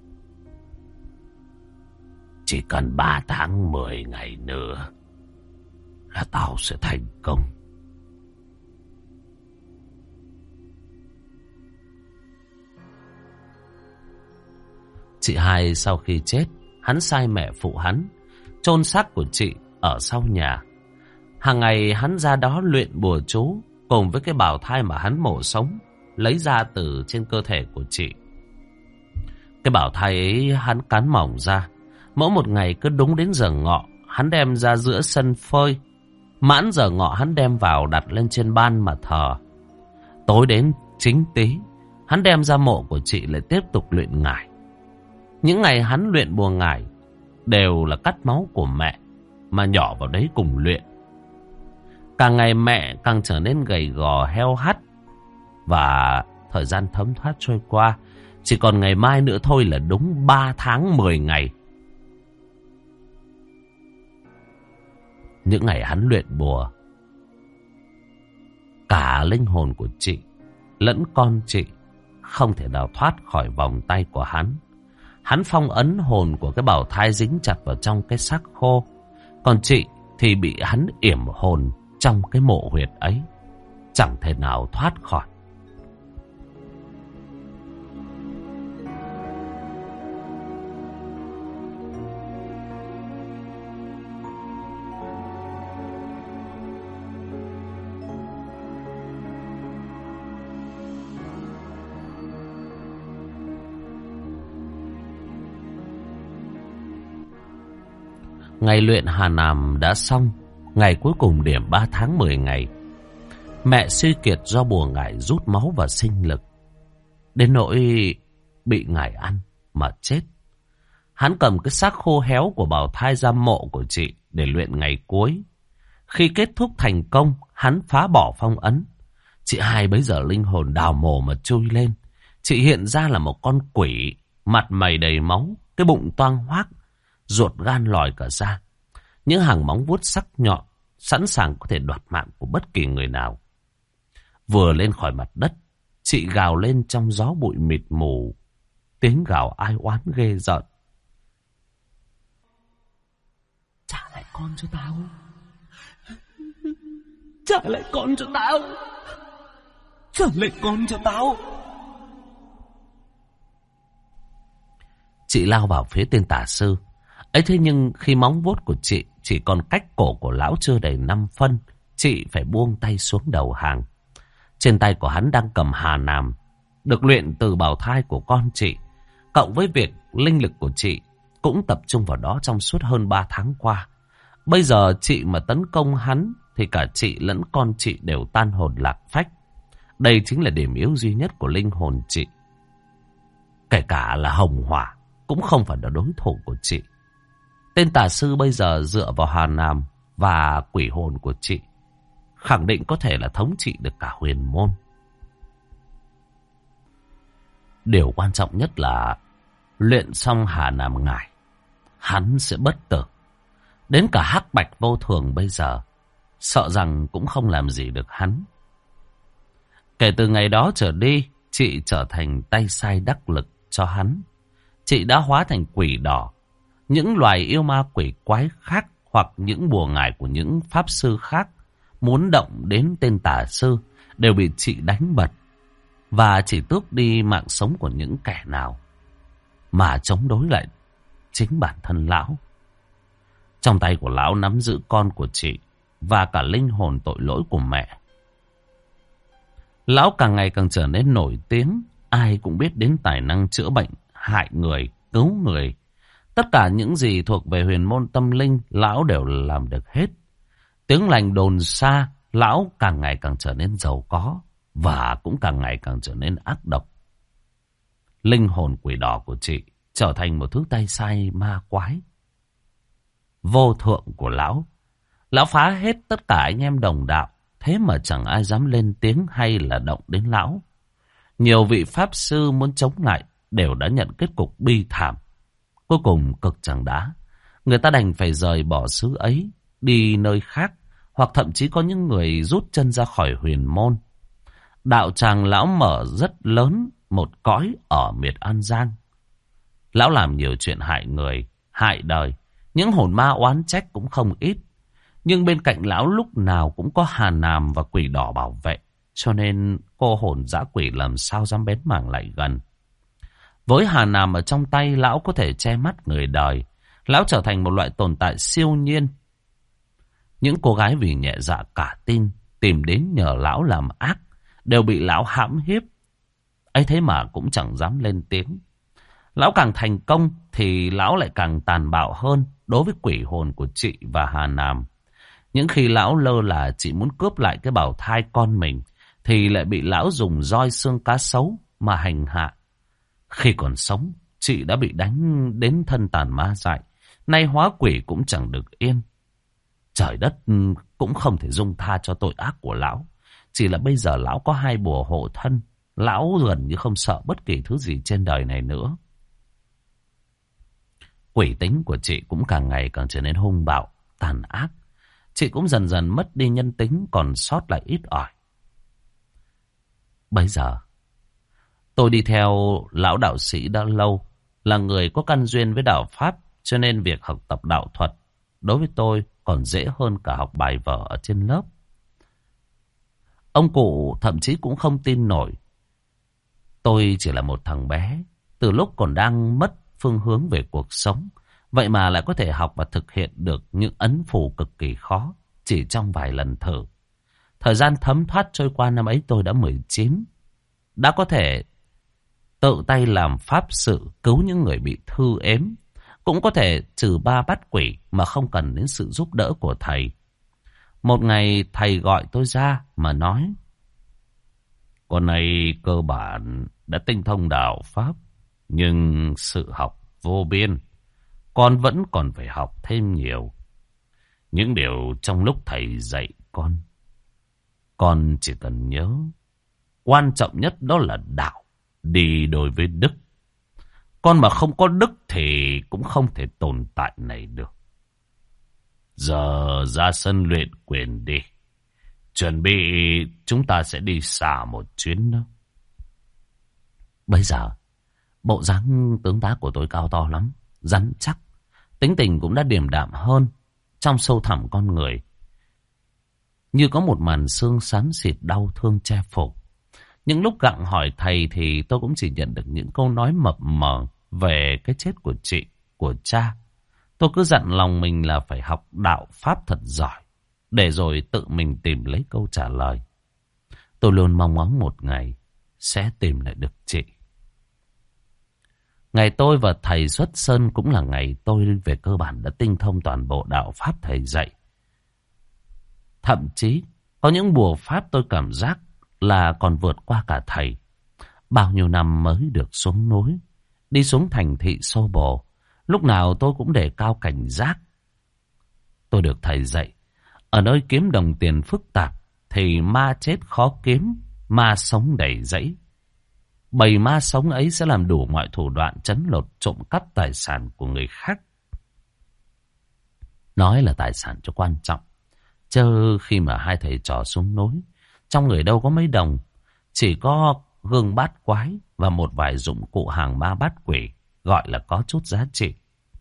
Chỉ cần 3 tháng 10 ngày nữa là tao sẽ thành công. Chị hai sau khi chết, hắn sai mẹ phụ hắn chôn xác của chị ở sau nhà. Hàng ngày hắn ra đó luyện bùa chú cùng với cái bào thai mà hắn mổ sống, lấy ra từ trên cơ thể của chị. Cái bảo thai ấy hắn cán mỏng ra. Mỗi một ngày cứ đúng đến giờ ngọ, hắn đem ra giữa sân phơi. Mãn giờ ngọ hắn đem vào đặt lên trên ban mà thờ. Tối đến chính tí, hắn đem ra mộ của chị lại tiếp tục luyện ngải. Những ngày hắn luyện bùa ngải đều là cắt máu của mẹ mà nhỏ vào đấy cùng luyện. Càng ngày mẹ càng trở nên gầy gò heo hắt. Và thời gian thấm thoát trôi qua, chỉ còn ngày mai nữa thôi là đúng 3 tháng 10 ngày. Những ngày hắn luyện bùa, cả linh hồn của chị lẫn con chị không thể nào thoát khỏi vòng tay của hắn. Hắn phong ấn hồn của cái bào thai dính chặt vào trong cái xác khô. Còn chị thì bị hắn yểm hồn trong cái mộ huyệt ấy, chẳng thể nào thoát khỏi. Ngày luyện Hà Nam đã xong. Ngày cuối cùng điểm 3 tháng 10 ngày. Mẹ suy kiệt do bùa ngải rút máu và sinh lực, đến nỗi bị ngải ăn mà chết. Hắn cầm cái xác khô héo của bào thai ra mộ của chị để luyện ngày cuối. Khi kết thúc thành công, hắn phá bỏ phong ấn. Chị hai bấy giờ linh hồn đào mồ mà trôi lên. Chị hiện ra là một con quỷ, mặt mày đầy máu, cái bụng toang hoác, ruột gan lòi cả ra. Những hàng móng vuốt sắc nhọn sẵn sàng có thể đoạt mạng của bất kỳ người nào. Vừa lên khỏi mặt đất, chị gào lên trong gió bụi mịt mù, tiếng gào ai oán ghê rợn. Trả lại con cho tao. Trả lại con cho tao. Trả lại con cho tao. Chị lao vào phía tên tà sư ấy, thế nhưng khi móng vuốt của chị chỉ còn cách cổ của lão chưa đầy 5 phân, chị phải buông tay xuống đầu hàng. Trên tay của hắn đang cầm Hà Nam, được luyện từ bào thai của con chị, cộng với việc linh lực của chị cũng tập trung vào đó trong suốt hơn 3 tháng qua. Bây giờ chị mà tấn công hắn thì cả chị lẫn con chị đều tan hồn lạc phách. Đây chính là điểm yếu duy nhất của linh hồn chị. Kể cả là hồng hỏa cũng không phải là đối thủ của chị. Tên tà sư bây giờ dựa vào Hà Nam và quỷ hồn của chị, khẳng định có thể là thống trị được cả huyền môn. Điều quan trọng nhất là luyện xong Hà Nam ngải, hắn sẽ bất tử. Đến cả Hắc Bạch Vô Thường bây giờ sợ rằng cũng không làm gì được hắn. Kể từ ngày đó trở đi, chị trở thành tay sai đắc lực cho hắn. Chị đã hóa thành quỷ đỏ. Những loài yêu ma quỷ quái khác hoặc những bùa ngải của những pháp sư khác muốn động đến tên tà sư đều bị chị đánh bật, và chỉ tước đi mạng sống của những kẻ nào mà chống đối lại chính bản thân lão. Trong tay của lão nắm giữ con của chị và cả linh hồn tội lỗi của mẹ. Lão càng ngày càng trở nên nổi tiếng. Ai cũng biết đến tài năng chữa bệnh, hại người, cứu người. Tất cả những gì thuộc về huyền môn tâm linh, lão đều làm được hết. Tiếng lành đồn xa, lão càng ngày càng trở nên giàu có và cũng càng ngày càng trở nên ác độc. Linh hồn quỷ đỏ của chị trở thành một thứ tay sai ma quái vô thượng của lão. Lão phá hết tất cả anh em đồng đạo, thế mà chẳng ai dám lên tiếng hay là động đến lão. Nhiều vị pháp sư muốn chống lại đều đã nhận kết cục bi thảm. Cuối cùng cực chẳng đã, người ta đành phải rời bỏ xứ ấy, đi nơi khác, hoặc thậm chí có những người rút chân ra khỏi huyền môn. Đạo tràng lão mở rất lớn một cõi ở miệt An Giang. Lão làm nhiều chuyện hại người, hại đời, những hồn ma oán trách cũng không ít. Nhưng bên cạnh lão lúc nào cũng có Hà Nam và quỷ đỏ bảo vệ, cho nên cô hồn dã quỷ làm sao dám bén mảng lại gần. Với Hà Nam ở trong tay, lão có thể che mắt người đời. Lão trở thành một loại tồn tại siêu nhiên. Những cô gái vì nhẹ dạ cả tin tìm đến nhờ lão làm ác đều bị lão hãm hiếp. Ấy thế mà cũng chẳng dám lên tiếng. Lão càng thành công thì lão lại càng tàn bạo hơn đối với quỷ hồn của chị và Hà Nam. Những khi lão lơ là chị muốn cướp lại cái bào thai con mình thì lại bị lão dùng roi xương cá sấu mà hành hạ. Khi còn sống, chị đã bị đánh đến thân tàn ma dại. Nay hóa quỷ cũng chẳng được yên. Trời đất cũng không thể dung tha cho tội ác của lão. Chỉ là bây giờ lão có 2 bùa hộ thân. Lão gần như không sợ bất kỳ thứ gì trên đời này nữa. Quỷ tính của chị cũng càng ngày càng trở nên hung bạo, tàn ác. Chị cũng dần dần mất đi nhân tính, còn sót lại ít ỏi. Bây giờ, tôi đi theo lão đạo sĩ đã lâu, là người có căn duyên với đạo Pháp, cho nên việc học tập đạo thuật đối với tôi còn dễ hơn cả học bài vở ở trên lớp. Ông cụ thậm chí cũng không tin nổi. Tôi chỉ là một thằng bé, từ lúc còn đang mất phương hướng về cuộc sống, vậy mà lại có thể học và thực hiện được những ấn phù cực kỳ khó chỉ trong vài lần thử. Thời gian thấm thoát trôi qua, năm ấy tôi đã 19, đã có thể tự tay làm pháp sự cứu những người bị thư ếm, cũng có thể trừ ba bắt quỷ mà không cần đến sự giúp đỡ của thầy. Một ngày thầy gọi tôi ra mà nói: "Con này cơ bản đã tinh thông đạo Pháp, nhưng sự học vô biên, con vẫn còn phải học thêm nhiều. Những điều trong lúc thầy dạy con chỉ cần nhớ, quan trọng nhất đó là đạo đi đối với đức. Con mà không có đức thì cũng không thể tồn tại này được. Giờ ra sân luyện quyền đi. Chuẩn bị chúng ta sẽ đi xa một chuyến đó." Bây giờ, bộ dáng tướng tá của tôi cao to lắm, rắn chắc. Tính tình cũng đã điềm đạm hơn. Trong sâu thẳm con người, như có một màn xương xám xịt đau thương che phủ. Những lúc gặng hỏi thầy thì tôi cũng chỉ nhận được những câu nói mập mờ về cái chết của chị, của cha. Tôi cứ dặn lòng mình là phải học đạo Pháp thật giỏi, để rồi tự mình tìm lấy câu trả lời. Tôi luôn mong ngóng một ngày sẽ tìm lại được chị. Ngày tôi và thầy xuất sơn cũng là ngày tôi về cơ bản đã tinh thông toàn bộ đạo Pháp thầy dạy. Thậm chí có những bùa Pháp tôi cảm giác là còn vượt qua cả thầy. Bao nhiêu năm mới được xuống núi, đi xuống thành thị xô bồ, lúc nào tôi cũng đề cao cảnh giác. Tôi được thầy dạy, ở nơi kiếm đồng tiền phức tạp thì ma chết khó kiếm, ma sống đầy rẫy. Bầy ma sống ấy sẽ làm đủ mọi thủ đoạn trấn lột trộm cắp tài sản của người khác. Nói là tài sản cho quan trọng, chứ khi mà hai thầy trò xuống núi, trong người đâu có mấy đồng, chỉ có gương bát quái và một vài dụng cụ hàng ma bắt quỷ, gọi là có chút giá trị.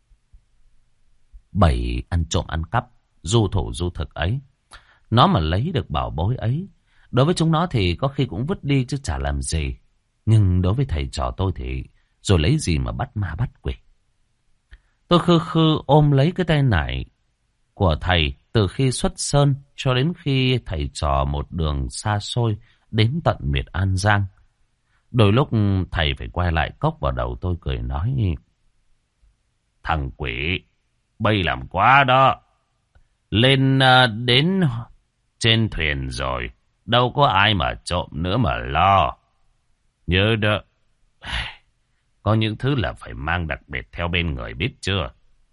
Bầy ăn trộm ăn cắp, du thủ du thực ấy, nó mà lấy được bảo bối ấy, đối với chúng nó thì có khi cũng vứt đi chứ chả làm gì. Nhưng đối với thầy trò tôi thì rồi lấy gì mà bắt ma bắt quỷ. Tôi khư khư ôm lấy cái tay nải của thầy từ khi xuất sơn cho đến khi thầy trò một đường xa xôi đến tận miệt An Giang. Đôi lúc thầy phải quay lại cốc vào đầu tôi cười nói: "Thằng quỷ, bây làm quá đó. Lên đến trên thuyền rồi, đâu có ai mà trộm nữa mà lo. Nhớ đó, có những thứ là phải mang đặc biệt theo bên người, biết chưa?"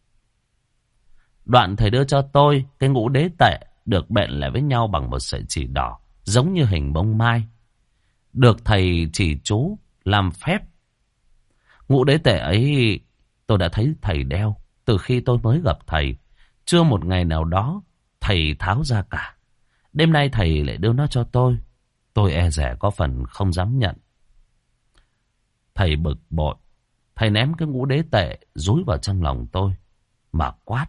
Đoạn thầy đưa cho tôi cái ngũ đế tệ được bện lại với nhau bằng một sợi chỉ đỏ, giống như hình bông mai. Được thầy chỉ chú làm phép. Ngũ đế tệ ấy tôi đã thấy thầy đeo từ khi tôi mới gặp thầy. Chưa một ngày nào đó thầy tháo ra cả. Đêm nay thầy lại đưa nó cho tôi. Tôi e dè có phần không dám nhận. Thầy bực bội, thầy ném cái ngũ đế tệ dúi vào trong lòng tôi mà quát: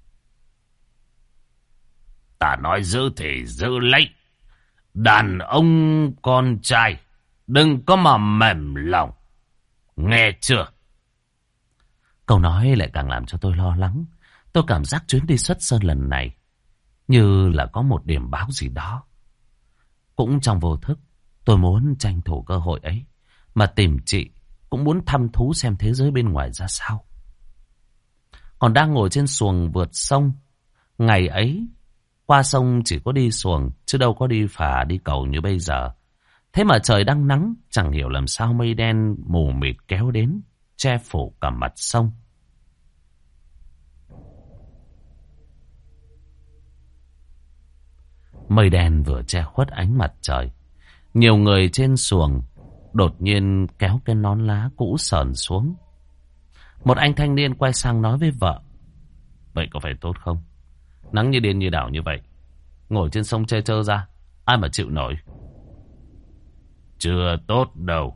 "Ta nói giữ thì giữ lấy. Đàn ông con trai đừng có mà mềm lòng, nghe chưa?" Câu nói lại càng làm cho tôi lo lắng. Tôi cảm giác chuyến đi xuất sơn lần này như là có một điểm báo gì đó. Cũng trong vô thức, tôi muốn tranh thủ cơ hội ấy mà tìm chị cũng muốn thăm thú xem thế giới bên ngoài ra sao. Còn đang ngồi trên xuồng vượt sông. Ngày ấy, qua sông chỉ có đi xuồng, chứ đâu có đi phà đi cầu như bây giờ. Thế mà trời đang nắng, chẳng hiểu làm sao mây đen mù mịt kéo đến, che phủ cả mặt sông. Mây đen vừa che khuất ánh mặt trời. Nhiều người trên xuồng đột nhiên kéo cái nón lá cũ sờn xuống. Một anh thanh niên quay sang nói với vợ: vậy có phải tốt không? Nắng như điên như đảo như vậy, ngồi trên sông chơi trơ ra, ai mà chịu nổi. Chưa tốt đâu.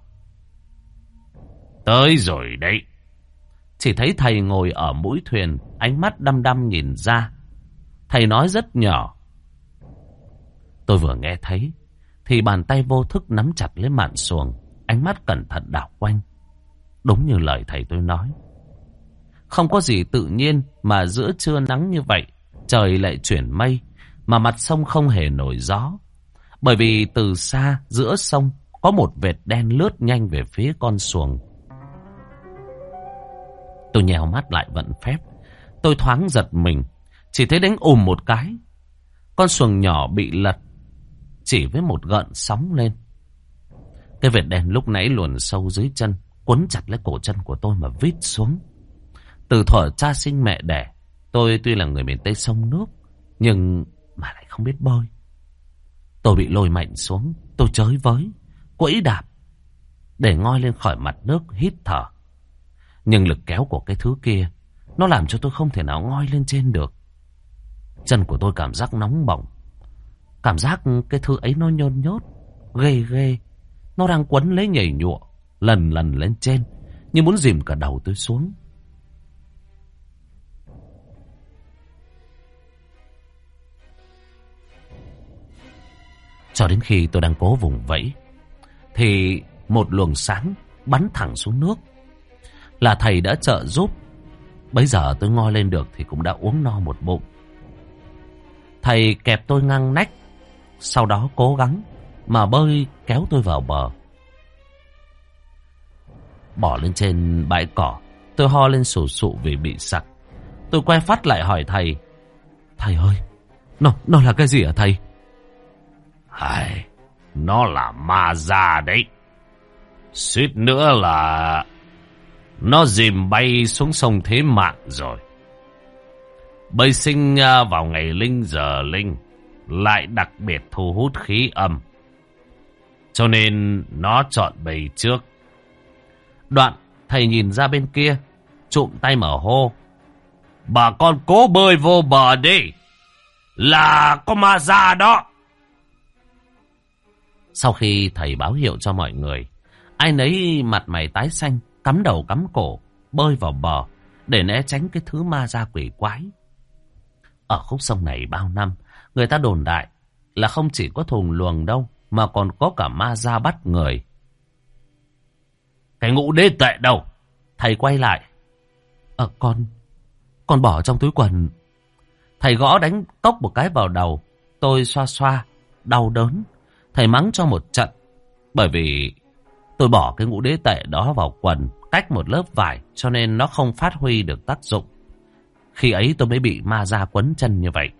Tới rồi đấy. Chỉ thấy thầy ngồi ở mũi thuyền, ánh mắt đăm đăm nhìn ra. Thầy nói rất nhỏ. Tôi vừa nghe thấy thì bàn tay vô thức nắm chặt lấy mạn xuồng, ánh mắt cẩn thận đảo quanh. Đúng như lời thầy tôi nói, không có gì tự nhiên mà giữa trưa nắng như vậy, trời lại chuyển mây, mà mặt sông không hề nổi gió. Bởi vì từ xa giữa sông có một vệt đen lướt nhanh về phía con xuồng. Tôi nhèo mắt lại vận phép. Tôi thoáng giật mình, chỉ thấy đánh một cái, con xuồng nhỏ bị lật chỉ với một gợn sóng lên. Cái vệt đen lúc nãy luồn sâu dưới chân, quấn chặt lấy cổ chân của tôi mà vít xuống. Từ thuở cha sinh mẹ đẻ, tôi tuy là người miền Tây sông nước, nhưng mà lại không biết bơi. Tôi bị lôi mạnh xuống, tôi chới với, quẫy đạp để ngoi lên khỏi mặt nước hít thở. Nhưng lực kéo của cái thứ kia, nó làm cho tôi không thể nào ngoi lên trên được. Chân của tôi cảm giác nóng bỏng. Cảm giác cái thứ ấy nó nhơn nhốt, ghê ghê. Nó đang quấn lấy nhảy nhụa, lần lần lên trên, như muốn dìm cả đầu tôi xuống. Cho đến khi tôi đang cố vùng vẫy, thì một luồng sáng bắn thẳng xuống nước. Là thầy đã trợ giúp. Bấy giờ tôi ngoi lên được thì cũng đã uống no một bụng. Thầy kẹp tôi ngang nách, sau đó cố gắng mà bơi kéo tôi vào bờ. Bỏ lên trên bãi cỏ, tôi ho lên sù sụ vì bị sặc. Tôi quay phát lại hỏi thầy: thầy ơi, nó là cái gì hả thầy? Nó là ma da đấy. Suýt nữa là nó dìm bay xuống sông Thế Mạng rồi. Bầy sinh vào ngày linh giờ linh, lại đặc biệt thu hút khí âm, cho nên nó chọn bầy trước. Đoạn thầy nhìn ra bên kia, trụm tay mở hô: bà con cố bơi vô bờ đi, là có ma da đó. Sau khi thầy báo hiệu cho mọi người, ai nấy mặt mày tái xanh, cắm đầu cắm cổ bơi vào bờ để né tránh cái thứ ma da quỷ quái. Ở khúc sông này bao năm, người ta đồn đại là không chỉ có thùng luồng đâu, mà còn có cả ma da bắt người. Cái ngũ đế tệ đâu? Thầy quay lại. Con bỏ trong túi quần. Thầy gõ đánh cốc một cái vào đầu. Tôi xoa xoa, đau đớn. Thầy mắng cho một trận, bởi vì tôi bỏ cái ngũ đế tệ đó vào quần cách một lớp vải, cho nên nó không phát huy được tác dụng. Khi ấy tôi mới bị ma da quấn chân như vậy.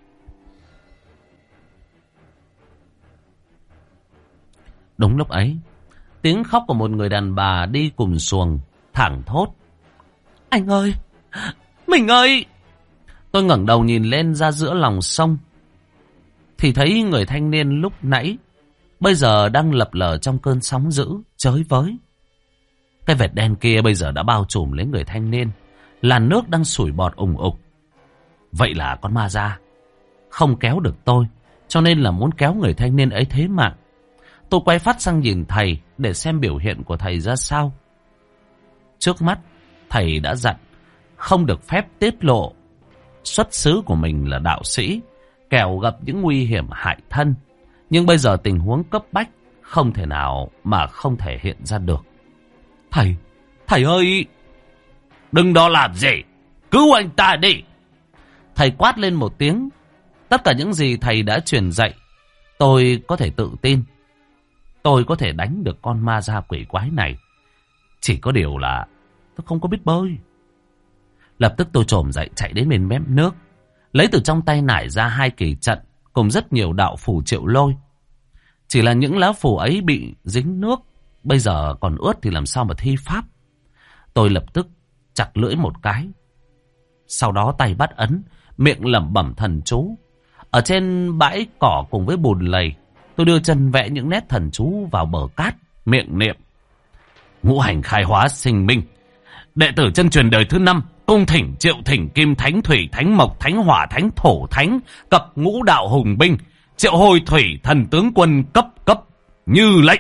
Đúng lúc ấy, tiếng khóc của một người đàn bà đi cùng xuồng thảng thốt: anh ơi, mình ơi! Tôi ngẩng đầu nhìn lên ra giữa lòng sông, thì thấy người thanh niên lúc nãy bây giờ đang lập lờ trong cơn sóng dữ, chới với. Cái vệt đen kia bây giờ đã bao trùm lấy người thanh niên, làn nước đang sủi bọt ùng ục. Vậy là con ma da không kéo được tôi, cho nên là muốn kéo người thanh niên ấy thế mạng. Tôi quay phát sang nhìn thầy để xem biểu hiện của thầy ra sao. Trước mắt, thầy đã dặn không được phép tiết lộ xuất xứ của mình là đạo sĩ, kẻo gặp những nguy hiểm hại thân. Nhưng bây giờ tình huống cấp bách, không thể nào mà không thể hiện ra được. Thầy ơi! Đừng đó làm gì! Cứu anh ta đi! Thầy quát lên một tiếng. Tất cả những gì thầy đã truyền dạy, tôi có thể tự tin. Tôi có thể đánh được con ma da quỷ quái này. Chỉ có điều là tôi không có biết bơi. Lập tức tôi chồm dậy chạy đến bên mép nước, lấy từ trong tay nải ra 2 kỳ trận cùng rất nhiều đạo phù triệu lôi. Chỉ là những lá phù ấy bị dính nước, bây giờ còn ướt thì làm sao mà thi pháp. Tôi lập tức chặt lưỡi một cái, sau đó tay bắt ấn, miệng lẩm bẩm thần chú. Ở trên bãi cỏ cùng với bùn lầy, tôi đưa chân vẽ những nét thần chú vào bờ cát, miệng niệm: ngũ hành khai hóa sinh minh, đệ tử chân truyền đời thứ 5, cung thỉnh triệu thỉnh kim thánh, thủy thánh, mộc thánh, hỏa thánh, thổ thánh, cập ngũ đạo hùng binh, triệu hồi thủy thần tướng quân cấp như lệnh.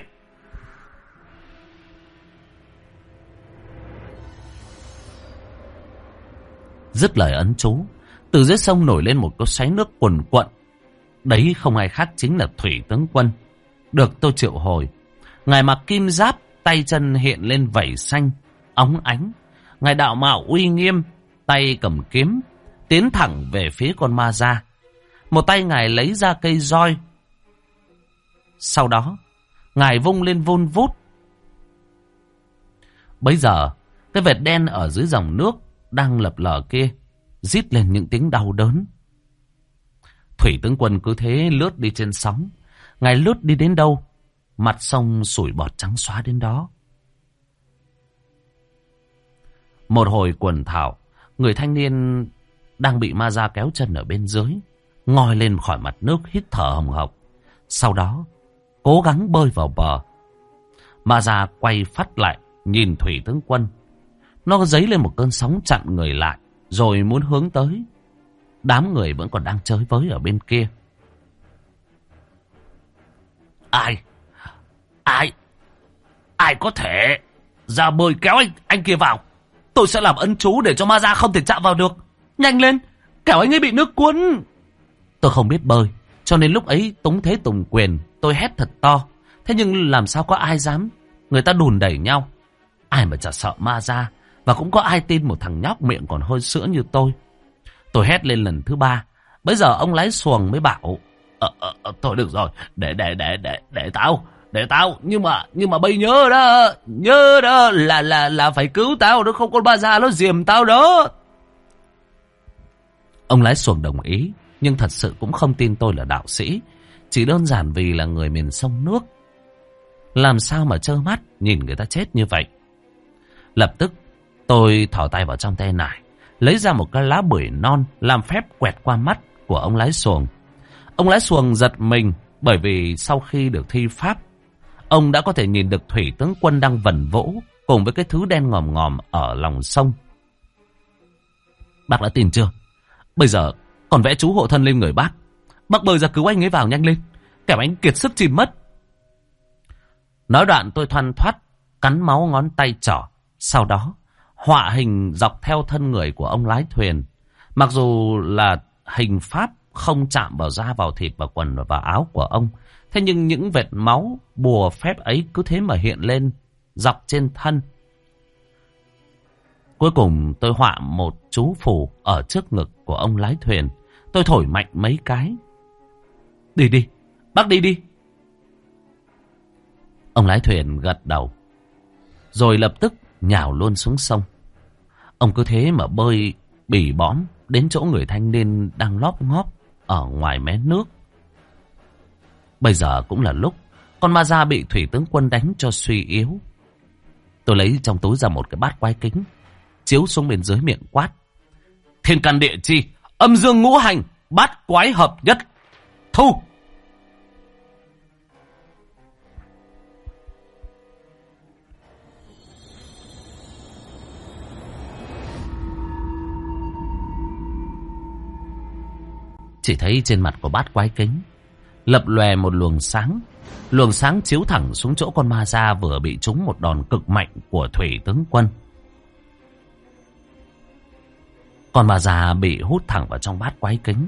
Dứt lời ấn chú, từ dưới sông nổi lên một cỗ xoáy nước cuồn cuộn. Đấy không ai khác chính là thủy tướng quân, được tôi triệu hồi. Ngài mặc kim giáp, tay chân hiện lên vảy xanh óng ánh. Ngài đạo mạo uy nghiêm, tay cầm kiếm, tiến thẳng về phía con ma da. Một tay ngài lấy ra cây roi, sau đó ngài vung lên vun vút. Bấy giờ cái vệt đen ở dưới dòng nước đang lập lờ kia rít lên những tiếng đau đớn. Thủy tướng quân cứ thế lướt đi trên sóng. Ngài lướt đi đến đâu, mặt sông sủi bọt trắng xóa đến đó. Một hồi quần thảo, người thanh niên đang bị ma da kéo chân ở bên dưới ngoi lên khỏi mặt nước, hít thở hồng hộc, sau đó cố gắng bơi vào bờ. Ma da quay phắt lại nhìn thủy tướng quân. Nó dấy lên một cơn sóng chặn người lại, rồi muốn hướng tới đám người vẫn còn đang chơi với ở bên kia. Ai có thể ra bơi kéo anh kia vào. Tôi sẽ làm ấn chú để cho ma da không thể chạm vào được. Nhanh lên, kẻo anh ấy bị nước cuốn. Tôi không biết bơi, cho nên lúc ấy túng thế tùng quyền, tôi hét thật to. Thế nhưng làm sao có ai dám. Người ta đùn đẩy nhau, ai mà chả sợ ma da. Và cũng có ai tin một thằng nhóc miệng còn hôi sữa như tôi. Tôi hét lên lần thứ 3. Bây giờ ông lái xuồng mới bảo: thôi được rồi, để tao, nhưng mà bây nhớ đó là phải cứu tao, nó không con ba già nó giềm tao đó. Ông lái xuồng đồng ý, nhưng thật sự cũng không tin tôi là đạo sĩ, chỉ đơn giản vì là người miền sông nước. Làm sao mà trơ mắt nhìn người ta chết như vậy. Lập tức tôi thò tay vào trong tay nải, lấy ra một cái lá bưởi non, làm phép quẹt qua mắt của ông lái xuồng. Ông lái xuồng giật mình, bởi vì sau khi được thi pháp, ông đã có thể nhìn được thủy tướng quân đang vần vỗ cùng với cái thứ đen ngòm ngòm ở lòng sông. Bác đã tin chưa? Bây giờ còn vẽ chú hộ thân lên người bác. Bác bơi ra cứu anh ấy vào nhanh lên, kẻo anh kiệt sức chìm mất. Nói đoạn tôi thoăn thoắt cắn máu ngón tay trỏ, sau đó họa hình dọc theo thân người của ông lái thuyền. Mặc dù là hình pháp không chạm vào da, vào thịt, vào quần và vào áo của ông, thế nhưng những vệt máu bùa phép ấy cứ thế mà hiện lên dọc trên thân. Cuối cùng tôi họa một chú phù ở trước ngực của ông lái thuyền. Tôi thổi mạnh mấy cái. Đi, bác đi. Ông lái thuyền gật đầu, rồi lập tức nhào luôn xuống sông. Ông cứ thế mà bơi bỉ bõm đến chỗ người thanh niên đang lóp ngóp ở ngoài mé nước. Bây giờ cũng là lúc con ma da bị thủy tướng quân đánh cho suy yếu. Tôi lấy trong túi ra một cái bát quái kính, chiếu xuống bên dưới miệng quát: thiên can địa chi, âm dương ngũ hành, bát quái hợp nhất, thu. Chỉ thấy trên mặt của bát quái kính lập lòe một luồng sáng. Luồng sáng chiếu thẳng xuống chỗ con ma da vừa bị trúng một đòn cực mạnh của thủy tướng quân. Con ma da bị hút thẳng vào trong bát quái kính.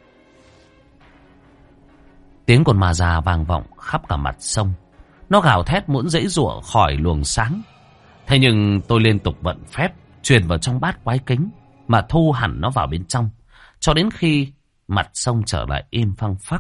Tiếng con ma da vang vọng khắp cả mặt sông. Nó gào thét muốn giãy giụa khỏi luồng sáng. Thế nhưng tôi liên tục vận phép truyền vào trong bát quái kính mà thu hẳn nó vào bên trong, cho đến khi mặt sông trở lại im phăng phắc.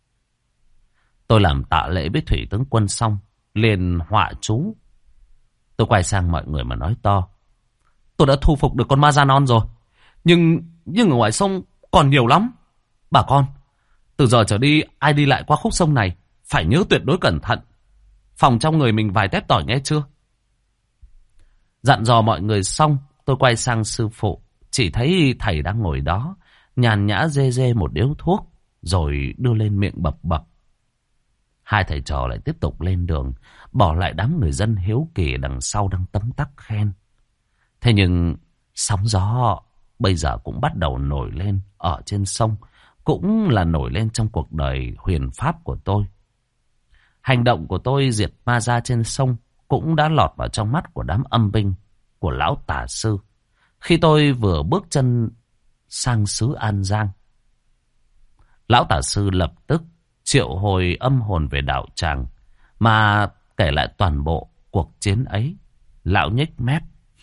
Tôi làm tạ lễ với thủy tướng quân xong, liền họa chú Tôi quay sang mọi người mà nói to. Tôi đã thu phục được con ma da non rồi. Nhưng ở ngoài sông còn nhiều lắm. Bà con, từ giờ trở đi ai đi lại qua khúc sông này phải nhớ tuyệt đối cẩn thận. Phòng trong người mình vài tép tỏi nghe chưa? Dặn dò mọi người xong, tôi quay sang sư phụ. Chỉ thấy thầy đang ngồi đó, nhàn nhã rê rê một điếu thuốc, rồi đưa lên miệng bập bập. Hai thầy trò lại tiếp tục lên đường, bỏ lại đám người dân hiếu kỳ đằng sau đang tấm tắc khen. Thế nhưng sóng gió bây giờ cũng bắt đầu nổi lên ở trên sông, cũng là nổi lên trong cuộc đời huyền pháp của tôi. Hành động của tôi diệt ma ra trên sông cũng đã lọt vào trong mắt của đám âm binh của lão tà sư khi tôi vừa bước chân sang xứ An Giang. Lão tà sư lập tức triệu hồi âm hồn về đạo tràng mà kể lại toàn bộ cuộc chiến ấy. Lão nhếch mép.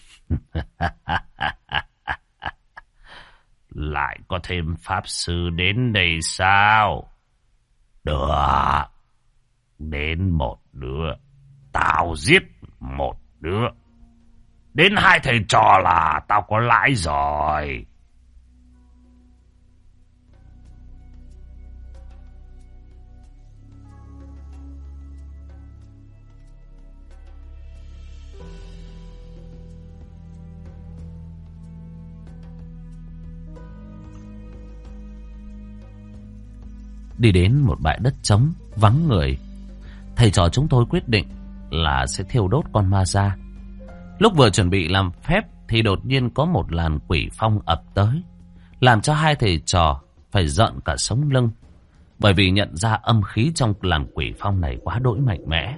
Lại có thêm pháp sư đến đây sao? Được. Đến một đứa, tao giết một đứa. Đến hai thầy trò là tao có lãi rồi. Đi đến một bãi đất trống, vắng người. Thầy trò chúng tôi quyết định là sẽ thiêu đốt con ma da. Lúc vừa chuẩn bị làm phép thì đột nhiên có một làn quỷ phong ập tới, làm cho hai thầy trò phải giận cả sống lưng, bởi vì nhận ra âm khí trong làn quỷ phong này quá đỗi mạnh mẽ.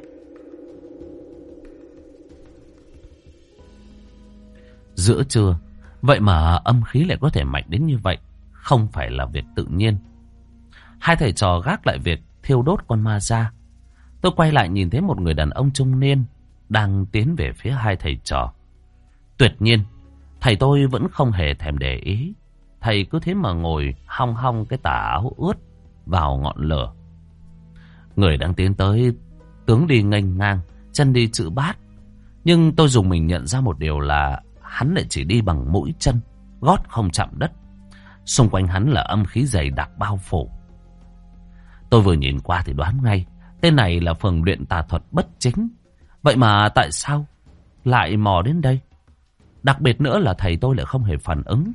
Giữa trưa, vậy mà âm khí lại có thể mạnh đến như vậy, không phải là việc tự nhiên. Hai thầy trò gác lại việc thiêu đốt con ma da. Tôi quay lại nhìn thấy một người đàn ông trung niên đang tiến về phía hai thầy trò. Tuyệt nhiên, thầy tôi vẫn không hề thèm để ý. Thầy cứ thế mà ngồi hong hong cái tà áo ướt vào ngọn lửa. Người đang tiến tới, tướng đi nghênh ngang, chân đi chữ bát. Nhưng tôi dùng mình nhận ra một điều là hắn lại chỉ đi bằng mũi chân, gót không chạm đất. Xung quanh hắn là âm khí dày đặc bao phủ. Tôi vừa nhìn qua thì đoán ngay, tên này là phường luyện tà thuật bất chính. Vậy mà tại sao lại mò đến đây? Đặc biệt nữa là thầy tôi lại không hề phản ứng.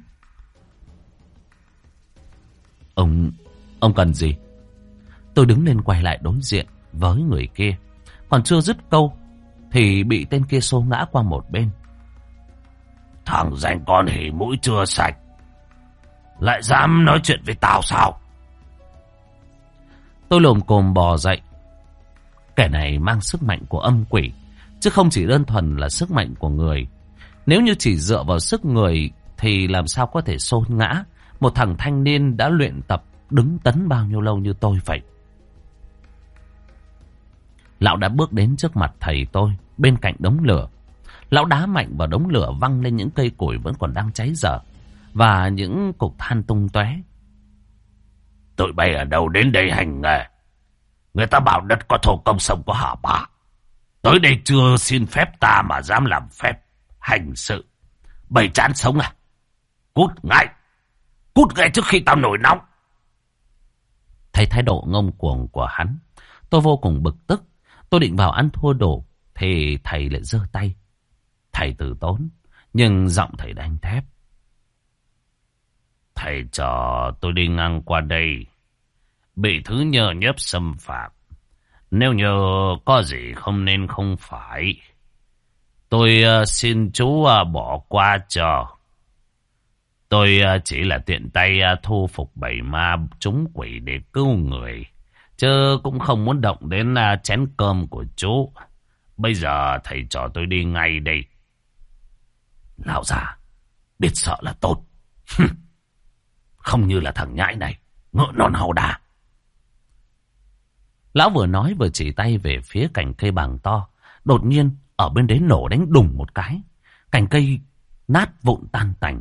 Ông cần gì? Tôi đứng lên quay lại đối diện với người kia. Còn chưa dứt câu thì bị tên kia xô ngã qua một bên. Thằng danh con hỉ mũi chưa sạch, lại dám nói chuyện với tao sao? Tôi lồm cồm bò dậy. Kẻ này mang sức mạnh của âm quỷ, chứ không chỉ đơn thuần là sức mạnh của người. Nếu như chỉ dựa vào sức người thì làm sao có thể xô ngã một thằng thanh niên đã luyện tập đứng tấn bao nhiêu lâu như tôi vậy. Lão đã bước đến trước mặt thầy tôi, bên cạnh đống lửa. Lão đá mạnh vào đống lửa, văng lên những cây củi vẫn còn đang cháy dở và những cục than tung tóe. Tụi bay ở đâu đến đây hành nghề? Người ta bảo đất có thổ công sông có hả bá. Tới đây chưa xin phép ta mà dám làm phép hành sự. Bày chán sống à? Cút ngay trước khi tao nổi nóng. Thấy thái độ ngông cuồng của hắn, tôi vô cùng bực tức. Tôi định vào ăn thua đổ thì thầy lại giơ tay. Thầy từ tốn, nhưng giọng thầy đanh thép. Thầy trò tôi đi ngang qua đây, bị thứ nhơ nhớp xâm phạm. Nếu như có gì không nên không phải, tôi xin chú bỏ qua cho. Tôi chỉ là tiện tay thu phục bầy ma trúng quỷ để cứu người, chứ cũng không muốn động đến chén cơm của chú. Bây giờ thầy trò tôi đi ngay đây. Lão già, biết sợ là tốt. Không như là thằng nhãi này, ngựa non hầu đà. Lão vừa nói vừa chỉ tay về phía cành cây bàng to. Đột nhiên ở bên đấy nổ đánh đùng một cái, cành cây nát vụn tan tành.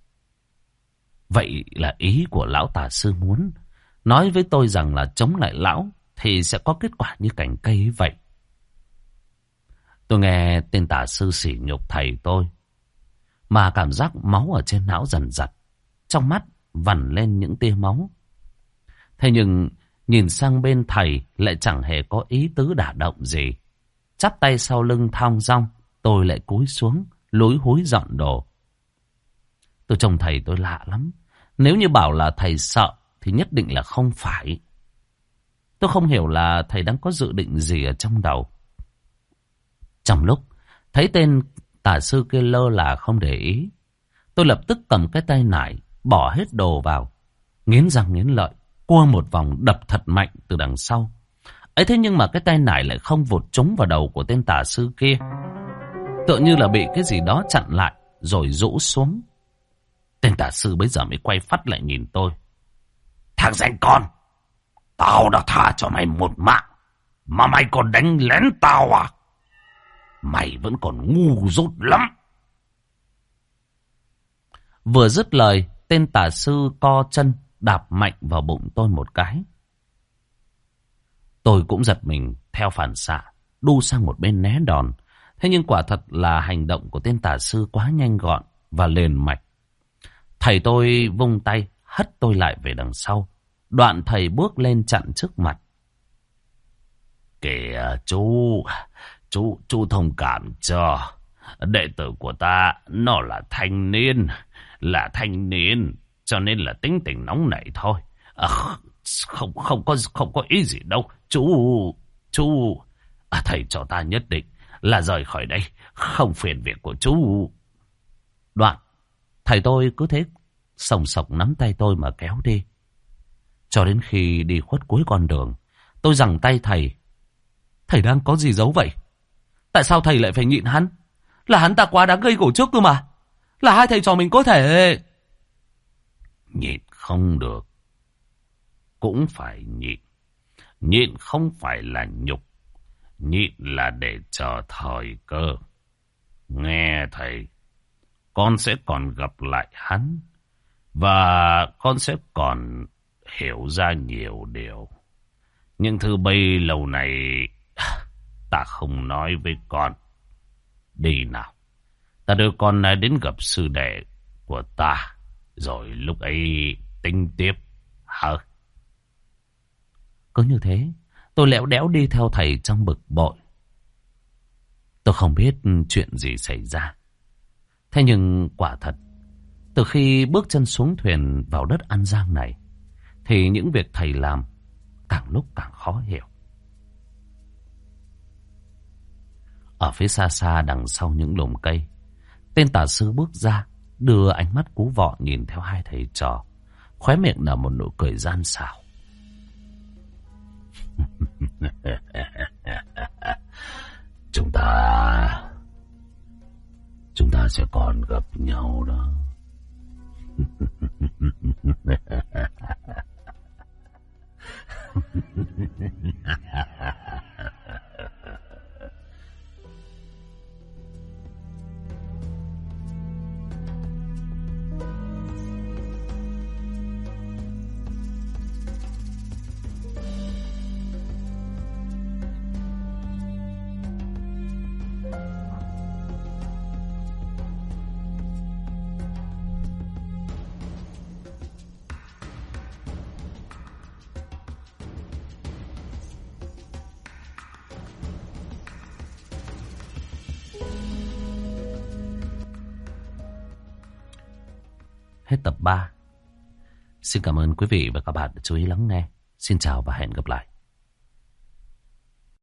Vậy là ý của lão tà sư muốn nói với tôi rằng là chống lại lão thì sẽ có kết quả như cành cây ấy vậy. Tôi nghe tên tả sư sỉ nhục thầy tôi, mà cảm giác máu ở trên não dần dật, trong mắt vằn lên những tia máu. Thế nhưng nhìn sang bên thầy lại chẳng hề có ý tứ đả động gì. Chắp tay sau lưng thong dong, tôi lại cúi xuống lúi húi dọn đồ. Tôi trông thầy tôi lạ lắm. Nếu như bảo là thầy sợ thì nhất định là không phải. Tôi không hiểu là thầy đang có dự định gì ở trong đầu. Trong lúc thấy tên tả sư kia lơ là không để ý, tôi lập tức cầm cái tay nải, bỏ hết đồ vào, nghiến răng nghiến lợi, cua một vòng đập thật mạnh từ đằng sau. Ấy thế nhưng mà cái tay nải lại không vụt trúng vào đầu của tên tả sư kia. Tựa như là bị cái gì đó chặn lại, rồi rũ xuống. Tên tả sư bây giờ mới quay phắt lại nhìn tôi. Thằng danh con, tao đã tha cho mày một mạng, mà mày còn đánh lén tao à? Mày vẫn còn ngu dốt lắm. Vừa dứt lời, tên tả sư co chân đạp mạnh vào bụng tôi một cái. Tôi cũng giật mình theo phản xạ, đu sang một bên né đòn. Thế nhưng quả thật là hành động của tên tả sư quá nhanh gọn và liền mạch. Thầy tôi vung tay hất tôi lại về đằng sau. Đoạn thầy bước lên chặn trước mặt. Kìa chú thông cảm cho. Đệ tử của ta nó là thanh niên, cho nên là tính tình nóng nảy thôi. Không có ý gì đâu. Chú thầy cho ta nhất định là rời khỏi đây, không phiền việc của chú. Đoạn thầy tôi cứ thế sòng sọc nắm tay tôi mà kéo đi. Cho đến khi đi khuất cuối con đường, tôi giằng tay thầy. Thầy đang có gì giấu vậy? Tại sao thầy lại phải nhịn hắn? Là hắn ta quá đáng gây gổ trước cơ mà. Là hai thầy trò mình có thể... Nhịn không được, cũng phải nhịn. Nhịn không phải là nhục, nhịn là để chờ thời cơ. Nghe thầy, con sẽ còn gặp lại hắn, và con sẽ còn hiểu ra nhiều điều. Nhưng thứ bấy lâu này ta không nói với con. Đi nào, ta đưa con này đến gặp sư đệ của ta, rồi lúc ấy tính tiếp hả? Cứ như thế, tôi lẽo đẽo đi theo thầy trong bực bội. Tôi không biết chuyện gì xảy ra. Thế nhưng quả thật, từ khi bước chân xuống thuyền vào đất An Giang này, thì những việc thầy làm càng lúc càng khó hiểu. Ở phía xa xa đằng sau những lùm cây, tên tả sư bước ra, đưa ánh mắt cú vọ nhìn theo hai thầy trò, khóe miệng nở một nụ cười gian xảo. Chúng ta sẽ còn gặp nhau đó. Hết tập 3. Xin cảm ơn quý vị và các bạn đã chú ý lắng nghe. Xin chào và hẹn gặp lại.